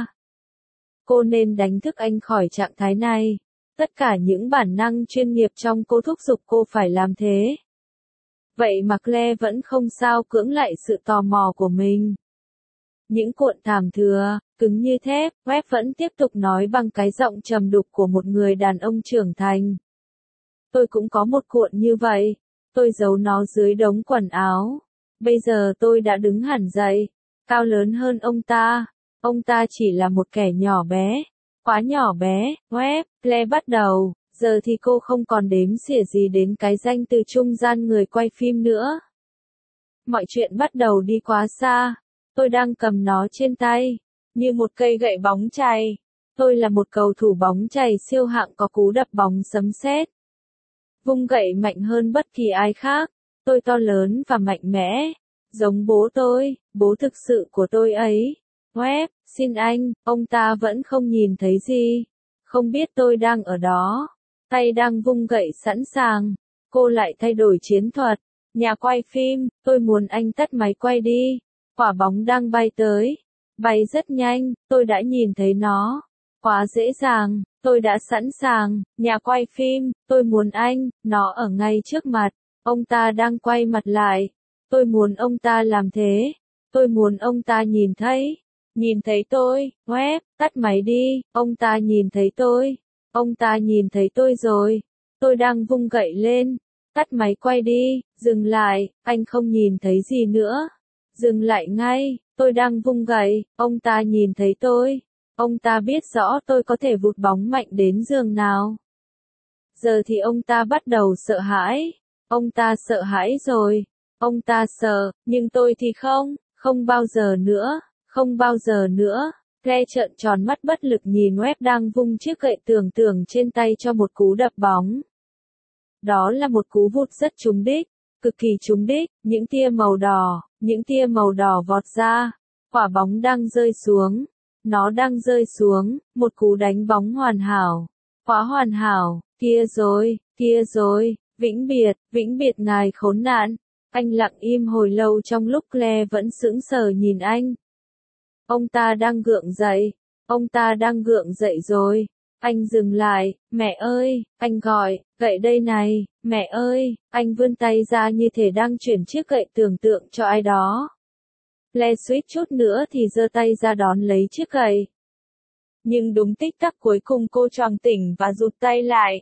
Speaker 1: Cô nên đánh thức anh khỏi trạng thái này. Tất cả những bản năng chuyên nghiệp trong cô thúc giục cô phải làm thế. Vậy mà Claire vẫn không sao cưỡng lại sự tò mò của mình. Những cuộn thảm thừa, cứng như thép, web vẫn tiếp tục nói bằng cái giọng trầm đục của một người đàn ông trưởng thành. Tôi cũng có một cuộn như vậy. Tôi giấu nó dưới đống quần áo. Bây giờ tôi đã đứng hẳn dậy. Cao lớn hơn ông ta. Ông ta chỉ là một kẻ nhỏ bé. Quá nhỏ bé, web, Claire bắt đầu. Giờ thì cô không còn đếm xỉa gì đến cái danh từ trung gian người quay phim nữa. Mọi chuyện bắt đầu đi quá xa. Tôi đang cầm nó trên tay, như một cây gậy bóng chày. Tôi là một cầu thủ bóng chày siêu hạng có cú đập bóng sấm sét. Vung gậy mạnh hơn bất kỳ ai khác. Tôi to lớn và mạnh mẽ, giống bố tôi, bố thực sự của tôi ấy. Web, xin anh, ông ta vẫn không nhìn thấy gì. Không biết tôi đang ở đó. Tay đang vung gậy sẵn sàng. Cô lại thay đổi chiến thuật. Nhà quay phim, tôi muốn anh tắt máy quay đi. Quả bóng đang bay tới. Bay rất nhanh, tôi đã nhìn thấy nó. Quá dễ dàng, tôi đã sẵn sàng. Nhà quay phim, tôi muốn anh, nó ở ngay trước mặt. Ông ta đang quay mặt lại. Tôi muốn ông ta làm thế. Tôi muốn ông ta nhìn thấy. Nhìn thấy tôi, web, tắt máy đi. Ông ta nhìn thấy tôi. Ông ta nhìn thấy tôi rồi. Tôi đang vung gậy lên. Tắt máy quay đi, dừng lại, anh không nhìn thấy gì nữa. Dừng lại ngay, tôi đang vung gậy, ông ta nhìn thấy tôi. Ông ta biết rõ tôi có thể vụt bóng mạnh đến giường nào. Giờ thì ông ta bắt đầu sợ hãi. Ông ta sợ hãi rồi. Ông ta sợ, nhưng tôi thì không bao giờ nữa. Không bao giờ nữa. Claire trợn tròn mắt bất lực nhìn Webb đang vung chiếc gậy tường tường trên tay cho một cú đập bóng. Đó là một cú vụt rất trúng đích, cực kỳ trúng đích, những tia màu đỏ vọt ra. Quả bóng đang rơi xuống. Nó đang rơi xuống, một cú đánh bóng hoàn hảo. Quá hoàn hảo, kia rồi, vĩnh biệt ngài khốn nạn. Anh lặng im hồi lâu trong lúc Claire vẫn sững sờ nhìn anh. Ông ta đang gượng dậy rồi. Anh dừng lại, mẹ ơi, anh gọi, gậy đây này, mẹ ơi, anh vươn tay ra như thể đang chuyển chiếc gậy tưởng tượng cho ai đó. Claire suýt chút nữa thì giơ tay ra đón lấy chiếc gậy. Nhưng đúng tích tắc cuối cùng cô choàng tỉnh và rụt tay lại.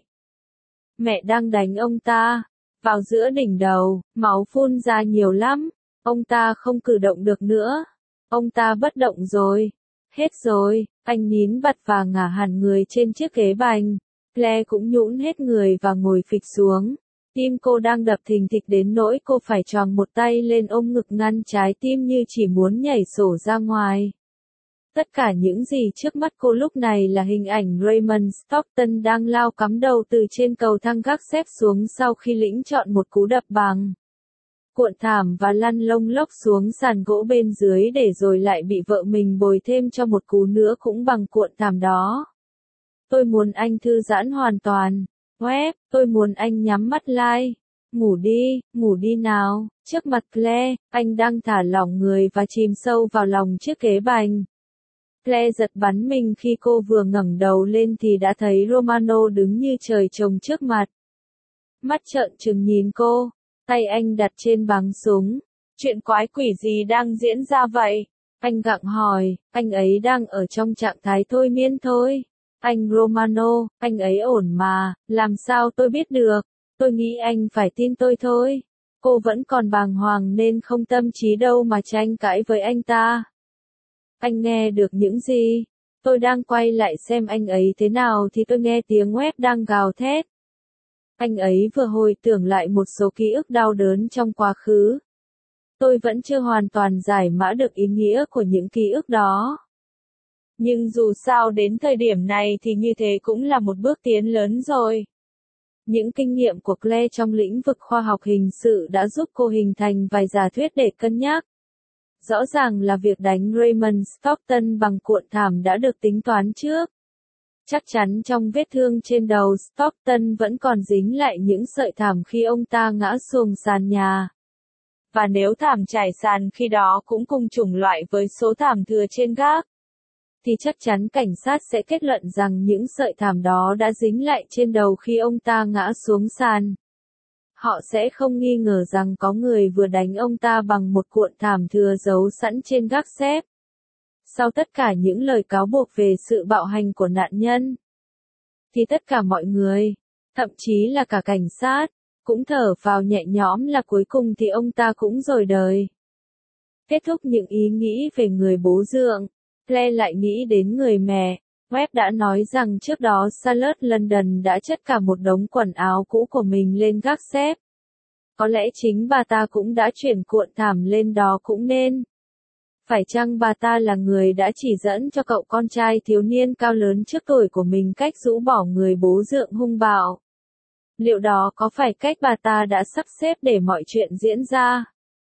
Speaker 1: Mẹ đang đánh ông ta, vào giữa đỉnh đầu, máu phun ra nhiều lắm, ông ta không cử động được nữa. Ông ta bất động rồi. Hết rồi, anh nín bặt và ngả hẳn người trên chiếc ghế bành. Claire cũng nhũn hết người và ngồi phịch xuống. Tim cô đang đập thình thịch đến nỗi cô phải choàng một tay lên ôm ngực ngăn trái tim như chỉ muốn nhảy sổ ra ngoài. Tất cả những gì trước mắt cô lúc này là hình ảnh Raymond Stockton đang lao cắm đầu từ trên cầu thang gác xếp xuống sau khi lĩnh chọn một cú đập bằng. Cuộn thảm và lăn lông lốc xuống sàn gỗ bên dưới để rồi lại bị vợ mình bồi thêm cho một cú nữa cũng bằng cuộn thảm đó. Tôi muốn anh thư giãn hoàn toàn. Webb, tôi muốn anh nhắm mắt lại. Ngủ đi nào. Trước mặt Claire, anh đang thả lỏng người và chìm sâu vào lòng chiếc ghế bành. Claire giật bắn mình khi cô vừa ngẩng đầu lên thì đã thấy Romano đứng như trời trồng trước mặt. Mắt trợn trừng nhìn cô, tay anh đặt trên báng súng. Chuyện quái quỷ gì đang diễn ra vậy? Anh gặng hỏi, anh ấy đang ở trong trạng thái thôi miên thôi. Anh Romano, anh ấy ổn mà, làm sao tôi biết được? Tôi nghĩ anh phải tin tôi thôi. Cô vẫn còn bàng hoàng nên không tâm trí đâu mà tranh cãi với anh ta. Anh nghe được những gì? Tôi đang quay lại xem anh ấy thế nào thì tôi nghe tiếng Webb đang gào thét. Anh ấy vừa hồi tưởng lại một số ký ức đau đớn trong quá khứ. Tôi vẫn chưa hoàn toàn giải mã được ý nghĩa của những ký ức đó. Nhưng dù sao đến thời điểm này thì như thế cũng là một bước tiến lớn rồi. Những kinh nghiệm của Claire trong lĩnh vực khoa học hình sự đã giúp cô hình thành vài giả thuyết để cân nhắc. Rõ ràng là việc đánh Raymond Stockton bằng cuộn thảm đã được tính toán trước. Chắc chắn trong vết thương trên đầu Stockton vẫn còn dính lại những sợi thảm khi ông ta ngã xuống sàn nhà. Và nếu thảm trải sàn khi đó cũng cùng chủng loại với số thảm thừa trên gác, thì chắc chắn cảnh sát sẽ kết luận rằng những sợi thảm đó đã dính lại trên đầu khi ông ta ngã xuống sàn. Họ sẽ không nghi ngờ rằng có người vừa đánh ông ta bằng một cuộn thảm thừa giấu sẵn trên gác xếp. Sau tất cả những lời cáo buộc về sự bạo hành của nạn nhân, thì tất cả mọi người, thậm chí là cả cảnh sát, cũng thở phào nhẹ nhõm là cuối cùng thì ông ta cũng rồi đời. Kết thúc những ý nghĩ về người bố dượng, Claire lại nghĩ đến người mẹ. Webb đã nói rằng trước đó Charlotte London đã chất cả một đống quần áo cũ của mình lên gác xếp. Có lẽ chính bà ta cũng đã chuyển cuộn thảm lên đó cũng nên. Phải chăng bà ta là người đã chỉ dẫn cho cậu con trai thiếu niên cao lớn trước tuổi của mình cách rũ bỏ người bố dượng hung bạo? Liệu đó có phải cách bà ta đã sắp xếp để mọi chuyện diễn ra?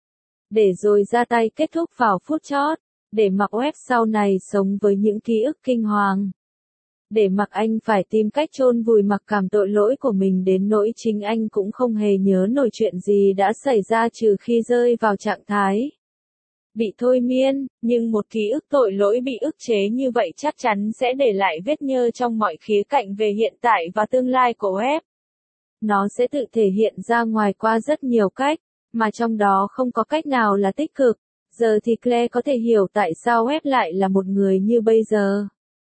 Speaker 1: Để rồi ra tay kết thúc vào phút chót, để mặc Webb sau này sống với những ký ức kinh hoàng. Để mặc anh phải tìm cách chôn vùi mặc cảm tội lỗi của mình đến nỗi chính anh cũng không hề nhớ nổi chuyện gì đã xảy ra trừ khi rơi vào trạng thái bị thôi miên, nhưng một ký ức tội lỗi bị ức chế như vậy chắc chắn sẽ để lại vết nhơ trong mọi khía cạnh về hiện tại và tương lai của Webb. Nó sẽ tự thể hiện ra ngoài qua rất nhiều cách, mà trong đó không có cách nào là tích cực. Giờ thì Claire có thể hiểu tại sao Webb lại là một người như bây giờ.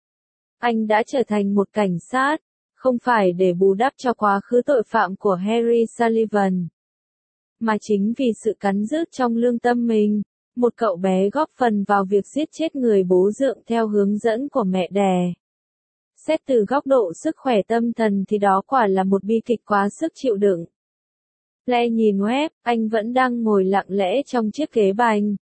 Speaker 1: Anh đã trở thành một cảnh sát, không phải để bù đắp cho quá khứ tội phạm của Harry Sullivan, mà chính vì sự cắn rứt trong lương tâm mình. Một cậu bé góp phần vào việc giết chết người bố dượng theo hướng dẫn của mẹ đẻ. Xét từ góc độ sức khỏe tâm thần thì đó quả là một bi kịch quá sức chịu đựng. Claire nhìn Webb, anh vẫn đang ngồi lặng lẽ trong chiếc ghế bành.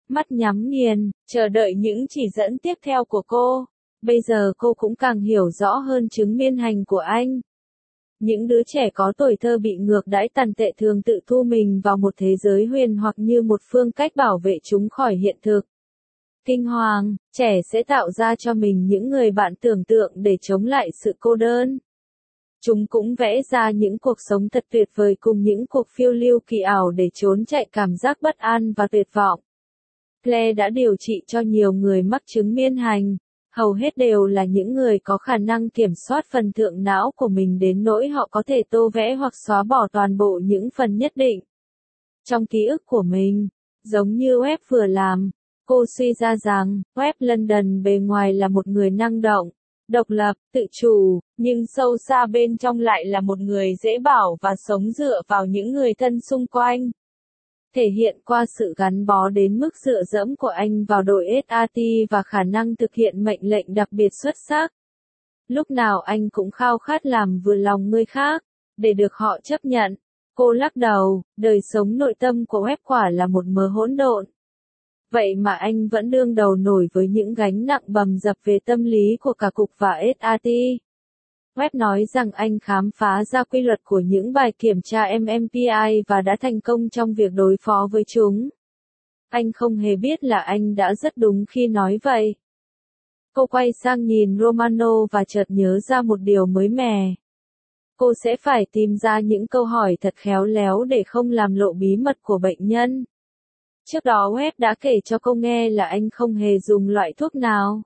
Speaker 1: mắt nhắm nghiền, chờ đợi những chỉ dẫn tiếp theo của cô. Bây giờ cô cũng càng hiểu rõ hơn chứng miên hành của anh. Những đứa trẻ có tuổi thơ bị ngược đãi tàn tệ thường tự thu mình vào một thế giới huyền hoặc như một phương cách bảo vệ chúng khỏi hiện thực. Kinh hoàng, trẻ sẽ tạo ra cho mình những người bạn tưởng tượng để chống lại sự cô đơn. Chúng cũng vẽ ra những cuộc sống thật tuyệt vời cùng những cuộc phiêu lưu kỳ ảo để trốn chạy cảm giác bất an và tuyệt vọng. Claire đã điều trị cho nhiều người mắc chứng miên hành. Hầu hết đều là những người có khả năng kiểm soát phần thượng não của mình đến nỗi họ có thể tô vẽ hoặc xóa bỏ toàn bộ những phần nhất định trong ký ức của mình. Giống như Webb vừa làm, cô suy ra rằng, Webb London bề ngoài là một người năng động, độc lập, tự chủ, nhưng sâu xa bên trong lại là một người dễ bảo và sống dựa vào những người thân xung quanh. Thể hiện qua sự gắn bó đến mức dựa dẫm của anh vào đội SAT và khả năng thực hiện mệnh lệnh đặc biệt xuất sắc. Lúc nào anh cũng khao khát làm vừa lòng người khác, để được họ chấp nhận. Cô lắc đầu, đời sống nội tâm của Webb quả là một mớ hỗn độn. Vậy mà anh vẫn đương đầu nổi với những gánh nặng bầm dập về tâm lý của cả cục và SAT. Webb nói rằng anh khám phá ra quy luật của những bài kiểm tra MMPI và đã thành công trong việc đối phó với chúng. Anh không hề biết là anh đã rất đúng khi nói vậy. Cô quay sang nhìn Romano và chợt nhớ ra một điều mới mẻ. Cô sẽ phải tìm ra những câu hỏi thật khéo léo để không làm lộ bí mật của bệnh nhân. Trước đó Webb đã kể cho cô nghe là anh không hề dùng loại thuốc nào.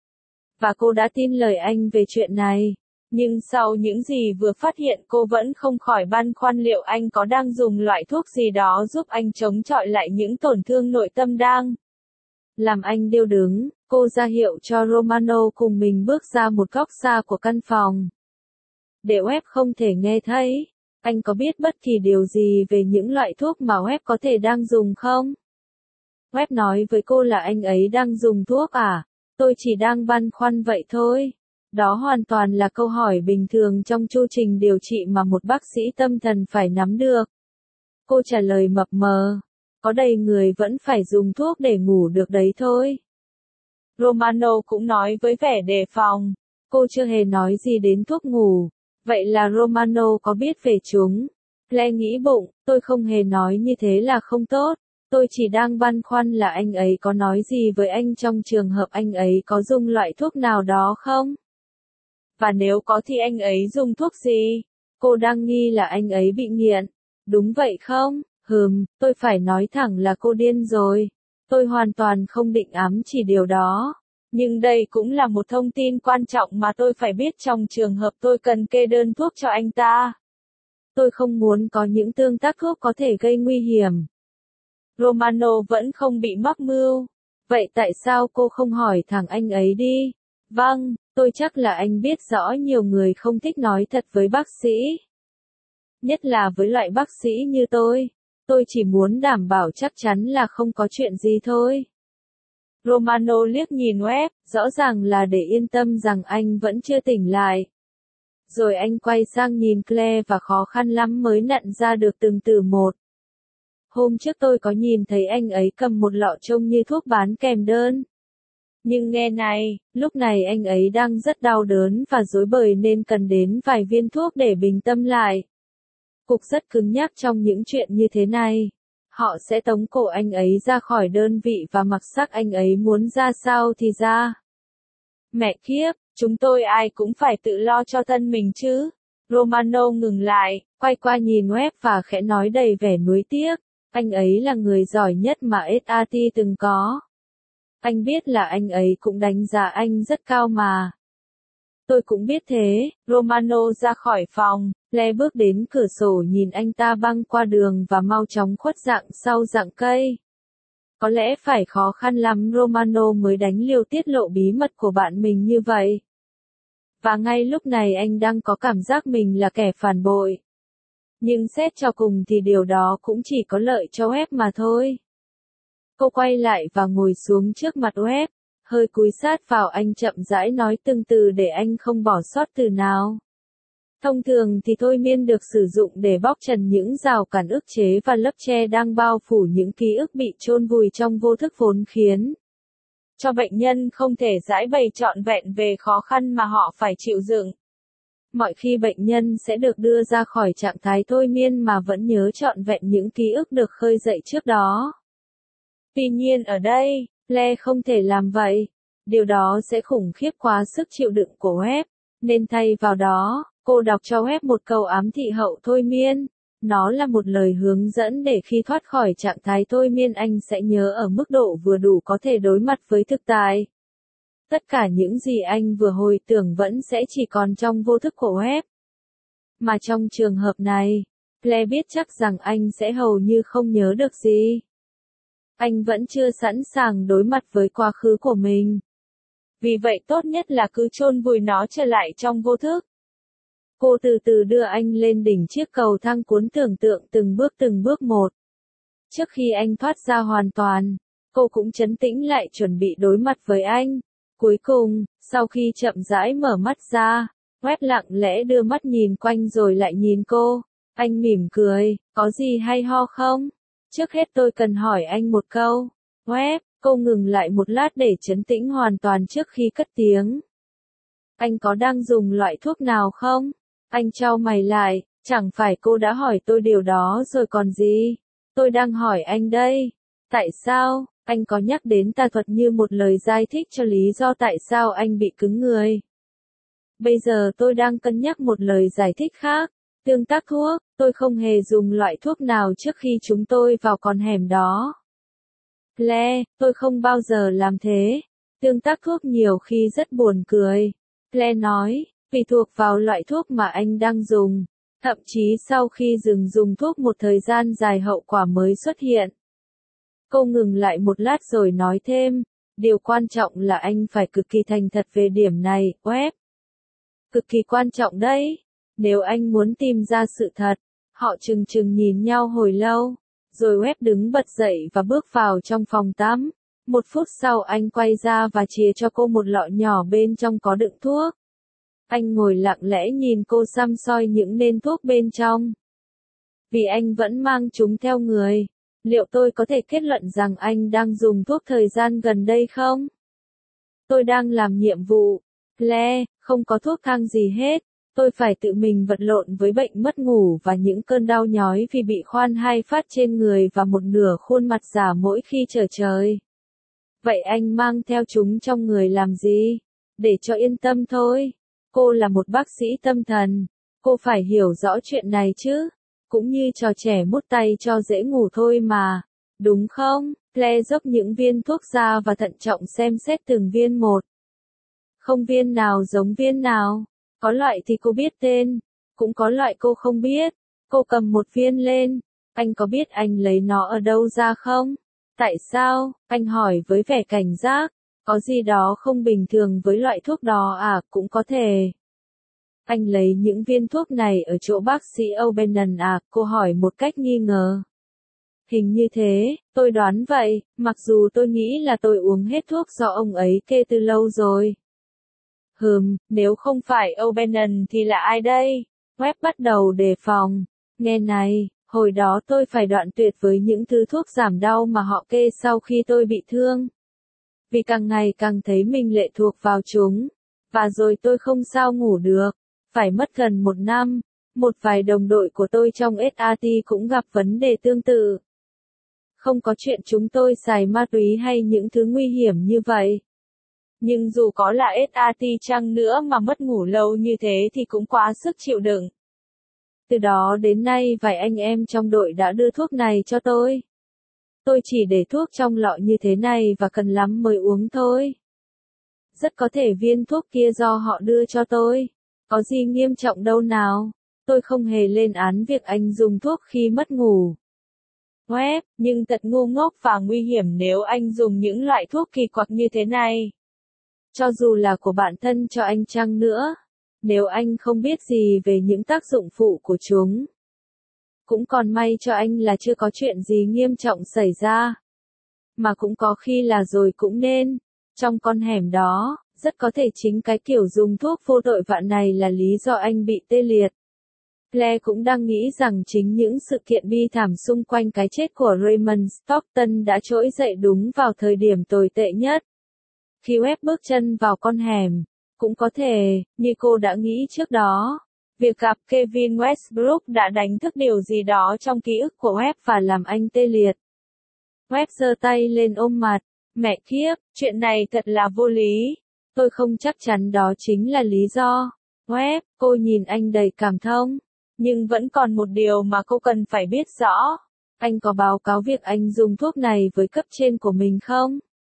Speaker 1: Và cô đã tin lời anh về chuyện này. Nhưng sau những gì vừa phát hiện cô vẫn không khỏi băn khoăn liệu anh có đang dùng loại thuốc gì đó giúp anh chống chọi lại những tổn thương nội tâm đang làm anh điêu đứng. Cô ra hiệu cho Romano cùng mình bước ra một góc xa của căn phòng. Để Webb không thể nghe thấy, anh có biết bất kỳ điều gì về những loại thuốc mà Webb có thể đang dùng không? Webb nói với cô là anh ấy đang dùng thuốc à? Tôi chỉ đang băn khoăn vậy thôi. Đó hoàn toàn là câu hỏi bình thường trong chu trình điều trị mà một bác sĩ tâm thần phải nắm được. Cô trả lời mập mờ. Có đầy người vẫn phải dùng thuốc để ngủ được đấy thôi. Romano cũng nói với vẻ đề phòng. Cô chưa hề nói gì đến thuốc ngủ. Vậy là Romano có biết về chúng. Claire nghĩ bụng, tôi không hề nói như thế là không tốt. Tôi chỉ đang băn khoăn là anh ấy có nói gì với anh trong trường hợp anh ấy có dùng loại thuốc nào đó không? Và nếu có thì anh ấy dùng thuốc gì? Cô đang nghi là anh ấy bị nghiện. Đúng vậy không? Tôi phải nói thẳng là cô điên rồi. Tôi hoàn toàn không định ám chỉ điều đó. Nhưng đây cũng là một thông tin quan trọng mà tôi phải biết trong trường hợp tôi cần kê đơn thuốc cho anh ta. Tôi không muốn có những tương tác thuốc có thể gây nguy hiểm. Romano vẫn không bị mắc mưu. Vậy tại sao cô không hỏi thẳng anh ấy đi? Vâng, tôi chắc là anh biết rõ nhiều người không thích nói thật với bác sĩ. Nhất là với loại bác sĩ như tôi. Tôi chỉ muốn đảm bảo chắc chắn là không có chuyện gì thôi. Romano liếc nhìn Webb, rõ ràng là để yên tâm rằng anh vẫn chưa tỉnh lại. Rồi anh quay sang nhìn Claire và khó khăn lắm mới nặn ra được từng từ một. Hôm trước tôi có nhìn thấy anh ấy cầm một lọ trông như thuốc bán kèm đơn. Nhưng nghe này, lúc này anh ấy đang rất đau đớn và rối bời nên cần đến vài viên thuốc để bình tâm lại. Cục rất cứng nhắc trong những chuyện như thế này. Họ sẽ tống cổ anh ấy ra khỏi đơn vị và mặc sắc anh ấy muốn ra sao thì ra. Mẹ kiếp, chúng tôi ai cũng phải tự lo cho thân mình chứ. Romano ngừng lại, quay qua nhìn Webb và khẽ nói đầy vẻ nuối tiếc. Anh ấy là người giỏi nhất mà SAT từng có. Anh biết là anh ấy cũng đánh giá anh rất cao mà. Tôi cũng biết thế. Romano ra khỏi phòng, Claire bước đến cửa sổ nhìn anh ta băng qua đường và mau chóng khuất dạng sau rặng cây. Có lẽ phải khó khăn lắm Romano mới đánh liều tiết lộ bí mật của bạn mình như vậy. Và ngay lúc này anh đang có cảm giác mình là kẻ phản bội. Nhưng xét cho cùng thì điều đó cũng chỉ có lợi cho Webb mà thôi. Cô quay lại và ngồi xuống trước mặt Webb, hơi cúi sát vào anh chậm rãi nói từng từ để anh không bỏ sót từ nào. Thông thường thì thôi miên được sử dụng để bóc trần những rào cản ức chế và lấp che đang bao phủ những ký ức bị chôn vùi trong vô thức vốn khiến cho bệnh nhân không thể giải bày trọn vẹn về khó khăn mà họ phải chịu đựng. Mọi khi bệnh nhân sẽ được đưa ra khỏi trạng thái thôi miên mà vẫn nhớ trọn vẹn những ký ức được khơi dậy trước đó. Tuy nhiên ở đây, Claire không thể làm vậy. Điều đó sẽ khủng khiếp quá sức chịu đựng của Webb, nên thay vào đó, cô đọc cho Webb một câu ám thị hậu thôi miên. Nó là một lời hướng dẫn để khi thoát khỏi trạng thái thôi miên anh sẽ nhớ ở mức độ vừa đủ có thể đối mặt với thực tại. Tất cả những gì anh vừa hồi tưởng vẫn sẽ chỉ còn trong vô thức của Webb. Mà trong trường hợp này, Claire biết chắc rằng anh sẽ hầu như không nhớ được gì. Anh vẫn chưa sẵn sàng đối mặt với quá khứ của mình. Vì vậy tốt nhất là cứ chôn vùi nó trở lại trong vô thức. Cô từ từ đưa anh lên đỉnh chiếc cầu thang cuốn tưởng tượng từng bước một. Trước khi anh thoát ra hoàn toàn, cô cũng trấn tĩnh lại chuẩn bị đối mặt với anh. Cuối cùng, sau khi chậm rãi mở mắt ra, Webb lặng lẽ đưa mắt nhìn quanh rồi lại nhìn cô. Anh mỉm cười, có gì hay ho không? Trước hết tôi cần hỏi anh một câu. Webb, cô ngừng lại một lát để trấn tĩnh hoàn toàn trước khi cất tiếng. Anh có đang dùng loại thuốc nào không? Anh chau mày lại, chẳng phải cô đã hỏi tôi điều đó rồi còn gì? Tôi đang hỏi anh đây. Tại sao? Anh có nhắc đến tà thuật như một lời giải thích cho lý do tại sao anh bị cứng người. Bây giờ tôi đang cân nhắc một lời giải thích khác. Tương tác thuốc, tôi không hề dùng loại thuốc nào trước khi chúng tôi vào con hẻm đó. Claire, tôi không bao giờ làm thế. Tương tác thuốc nhiều khi rất buồn cười. Claire nói, tùy thuộc vào loại thuốc mà anh đang dùng. Thậm chí sau khi dừng dùng thuốc một thời gian dài hậu quả mới xuất hiện. Cô ngừng lại một lát rồi nói thêm, điều quan trọng là anh phải cực kỳ thành thật về điểm này, Webb. Cực kỳ quan trọng đấy. Nếu anh muốn tìm ra sự thật, họ chừng nhìn nhau hồi lâu, rồi Webb đứng bật dậy và bước vào trong phòng tắm. 1 phút sau anh quay ra và chìa cho cô một lọ nhỏ bên trong có đựng thuốc. Anh ngồi lặng lẽ nhìn cô săm soi những nền thuốc bên trong. Vì anh vẫn mang chúng theo người, liệu tôi có thể kết luận rằng anh đang dùng thuốc thời gian gần đây không? Tôi đang làm nhiệm vụ. Claire, không có thuốc thang gì hết. Tôi phải tự mình vật lộn với bệnh mất ngủ và những cơn đau nhói vì bị khoan hai phát trên người và một nửa khuôn mặt giả mỗi khi trở trời. Vậy anh mang theo chúng trong người làm gì? Để cho yên tâm thôi. Cô là một bác sĩ tâm thần. Cô phải hiểu rõ chuyện này chứ. Cũng như trò trẻ mút tay cho dễ ngủ thôi mà. Đúng không? Claire dốc những viên thuốc ra và thận trọng xem xét từng viên một. Không viên nào giống viên nào. Có loại thì cô biết tên, cũng có loại cô không biết. Cô cầm một viên lên. Anh có biết anh lấy nó ở đâu ra không? Tại sao? Anh hỏi với vẻ cảnh giác. Có gì đó không bình thường với loại thuốc đó à? Cũng có thể. Anh lấy những viên thuốc này ở chỗ bác sĩ O'Bannon à? Cô hỏi một cách nghi ngờ. Hình như thế, tôi đoán vậy, mặc dù tôi nghĩ là tôi uống hết thuốc do ông ấy kê từ lâu rồi. Nếu không phải O'Bannon thì là ai đây? Webb bắt đầu đề phòng. Nghe này, hồi đó tôi phải đoạn tuyệt với những thứ thuốc giảm đau mà họ kê sau khi tôi bị thương. Vì càng ngày càng thấy mình lệ thuộc vào chúng. Và rồi tôi không sao ngủ được. Phải mất gần 1 năm. Một vài đồng đội của tôi trong SAT cũng gặp vấn đề tương tự. Không có chuyện chúng tôi xài ma túy hay những thứ nguy hiểm như vậy. Nhưng dù có là SAT chăng nữa mà mất ngủ lâu như thế thì cũng quá sức chịu đựng. Từ đó đến nay vài anh em trong đội đã đưa thuốc này cho tôi. Tôi chỉ để thuốc trong lọ như thế này và cần lắm mới uống thôi. Rất có thể viên thuốc kia do họ đưa cho tôi. Có gì nghiêm trọng đâu nào. Tôi không hề lên án việc anh dùng thuốc khi mất ngủ. Webb, nhưng thật ngu ngốc và nguy hiểm nếu anh dùng những loại thuốc kỳ quặc như thế này. Cho dù là của bản thân cho anh chăng nữa, nếu anh không biết gì về những tác dụng phụ của chúng. Cũng còn may cho anh là chưa có chuyện gì nghiêm trọng xảy ra. Mà cũng có khi là rồi cũng nên. Trong con hẻm đó, Rất có thể chính cái kiểu dùng thuốc vô tội vạ này là lý do anh bị tê liệt. Claire cũng đang nghĩ rằng chính những sự kiện bi thảm xung quanh cái chết của Raymond Stockton đã trỗi dậy đúng vào thời điểm tồi tệ nhất. Khi Webb bước chân vào con hẻm, cũng có thể, như cô đã nghĩ trước đó, việc gặp Kevin Westbrook đã đánh thức điều gì đó trong ký ức của Webb và làm anh tê liệt. Webb giơ tay lên ôm mặt, mẹ kiếp, chuyện này thật là vô lý. Tôi không chắc chắn đó chính là lý do. Webb, cô nhìn anh đầy cảm thông. Nhưng vẫn còn một điều mà cô cần phải biết rõ. Anh có báo cáo việc anh dùng thuốc này với cấp trên của mình không?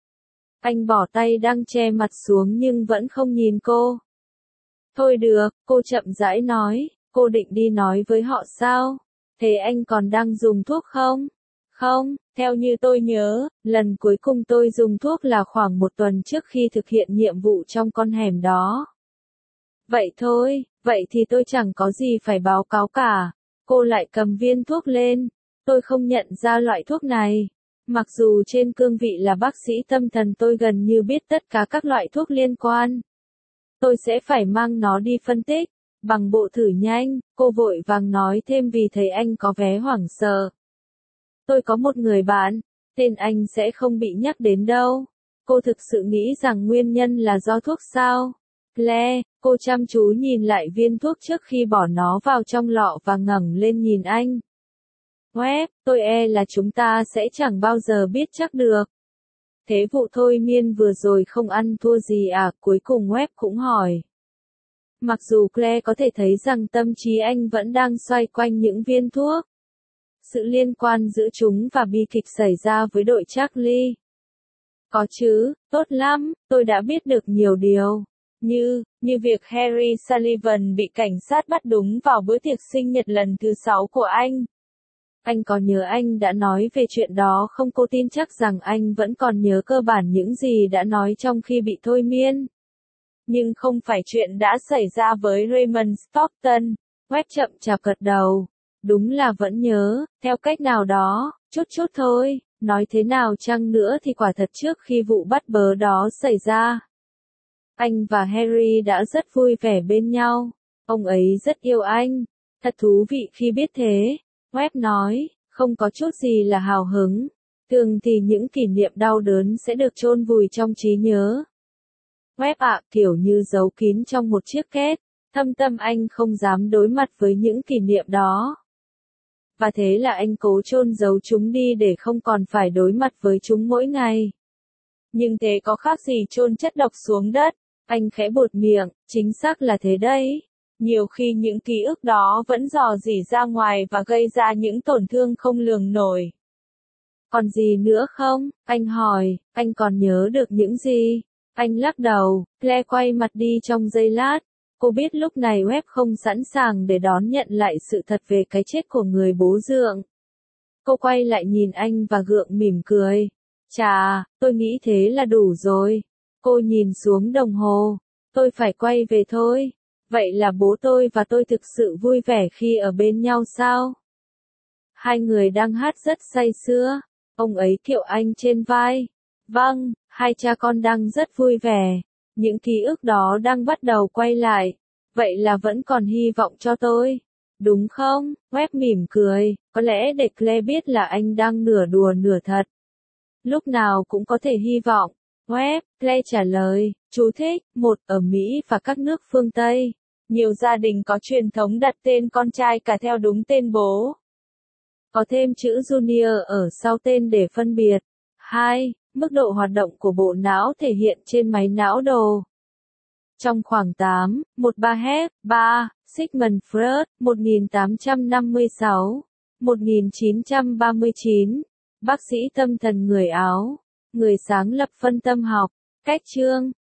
Speaker 1: Anh bỏ tay đang che mặt xuống nhưng vẫn không nhìn cô. Thôi được, cô chậm rãi nói, cô định đi nói với họ sao? Thế anh còn đang dùng thuốc không? Không, theo như tôi nhớ, lần cuối cùng tôi dùng thuốc là khoảng 1 tuần trước khi thực hiện nhiệm vụ trong con hẻm đó. Vậy thôi, vậy thì tôi chẳng có gì phải báo cáo cả. Cô lại cầm viên thuốc lên. Tôi không nhận ra loại thuốc này. Mặc dù trên cương vị là bác sĩ tâm thần tôi gần như biết tất cả các loại thuốc liên quan. Tôi sẽ phải mang nó đi phân tích. Bằng bộ thử nhanh, cô vội vàng nói thêm vì thấy anh có vẻ hoảng sợ. Tôi có một người bạn, tên anh sẽ không bị nhắc đến đâu. Cô thực sự nghĩ rằng nguyên nhân là do thuốc sao? Claire, cô chăm chú nhìn lại viên thuốc trước khi bỏ nó vào trong lọ và ngẩng lên nhìn anh. Webb, tôi là chúng ta sẽ chẳng bao giờ biết chắc được. Thế vụ thôi miên vừa rồi không ăn thua gì à? Cuối cùng Webb cũng hỏi. Mặc dù Claire có thể thấy rằng tâm trí anh vẫn đang xoay quanh những viên thuốc. Sự liên quan giữa chúng và bi kịch xảy ra với đội Charlie. Có chứ, tốt lắm, tôi đã biết được nhiều điều. Như việc Harry Sullivan bị cảnh sát bắt đúng vào bữa tiệc sinh nhật lần thứ 6 của anh. Anh có nhớ anh đã nói về chuyện đó không? Cô tin chắc rằng anh vẫn còn nhớ cơ bản những gì đã nói trong khi bị thôi miên. Nhưng không phải chuyện đã xảy ra với Raymond Stockton. Webb chậm chạp gật đầu. Đúng là vẫn nhớ, theo cách nào đó, chút thôi, nói thế nào chăng nữa thì quả thật trước khi vụ bắt bớ đó xảy ra. Anh và Harry đã rất vui vẻ bên nhau, ông ấy rất yêu anh, thật thú vị khi biết thế, Webb nói, không có chút gì là hào hứng, thường thì những kỷ niệm đau đớn sẽ được chôn vùi trong trí nhớ. Webb ạ, kiểu như giấu kín trong một chiếc két, thâm tâm anh không dám đối mặt với những kỷ niệm đó. Và thế là anh cố chôn giấu chúng đi để không còn phải đối mặt với chúng mỗi ngày. Nhưng thế có khác gì chôn chất độc xuống đất? Anh khẽ buột miệng, chính xác là thế đấy. Nhiều khi những ký ức đó vẫn rò rỉ ra ngoài và gây ra những tổn thương không lường nổi. Còn gì nữa không? Anh hỏi, anh còn nhớ được những gì? Anh lắc đầu, Claire quay mặt đi trong giây lát. Cô biết lúc này Webb không sẵn sàng để đón nhận lại sự thật về cái chết của người bố dượng. Cô quay lại nhìn anh và gượng mỉm cười. Chà, tôi nghĩ thế là đủ rồi. Cô nhìn xuống đồng hồ. Tôi phải quay về thôi. Vậy là bố tôi và tôi thực sự vui vẻ khi ở bên nhau sao? Hai người đang hát rất say sưa. Ông ấy kiệu anh trên vai. Vâng, hai cha con đang rất vui vẻ. Những ký ức đó đang bắt đầu quay lại. Vậy là vẫn còn hy vọng cho tôi. Đúng không? Webb mỉm cười. Có lẽ để Claire biết là anh đang nửa đùa nửa thật. Lúc nào cũng có thể hy vọng. Webb, Claire trả lời. Chú thích, ở Mỹ và các nước phương Tây. Nhiều gia đình có truyền thống đặt tên con trai cả theo đúng tên bố. Có thêm chữ Junior ở sau tên để phân biệt. 2. Mức độ hoạt động của bộ não thể hiện trên máy não đồ. Trong khoảng 8.13 Hz, 3, Sigmund Freud, 1856-1939, bác sĩ tâm thần người Áo, người sáng lập phân tâm học, cách chương.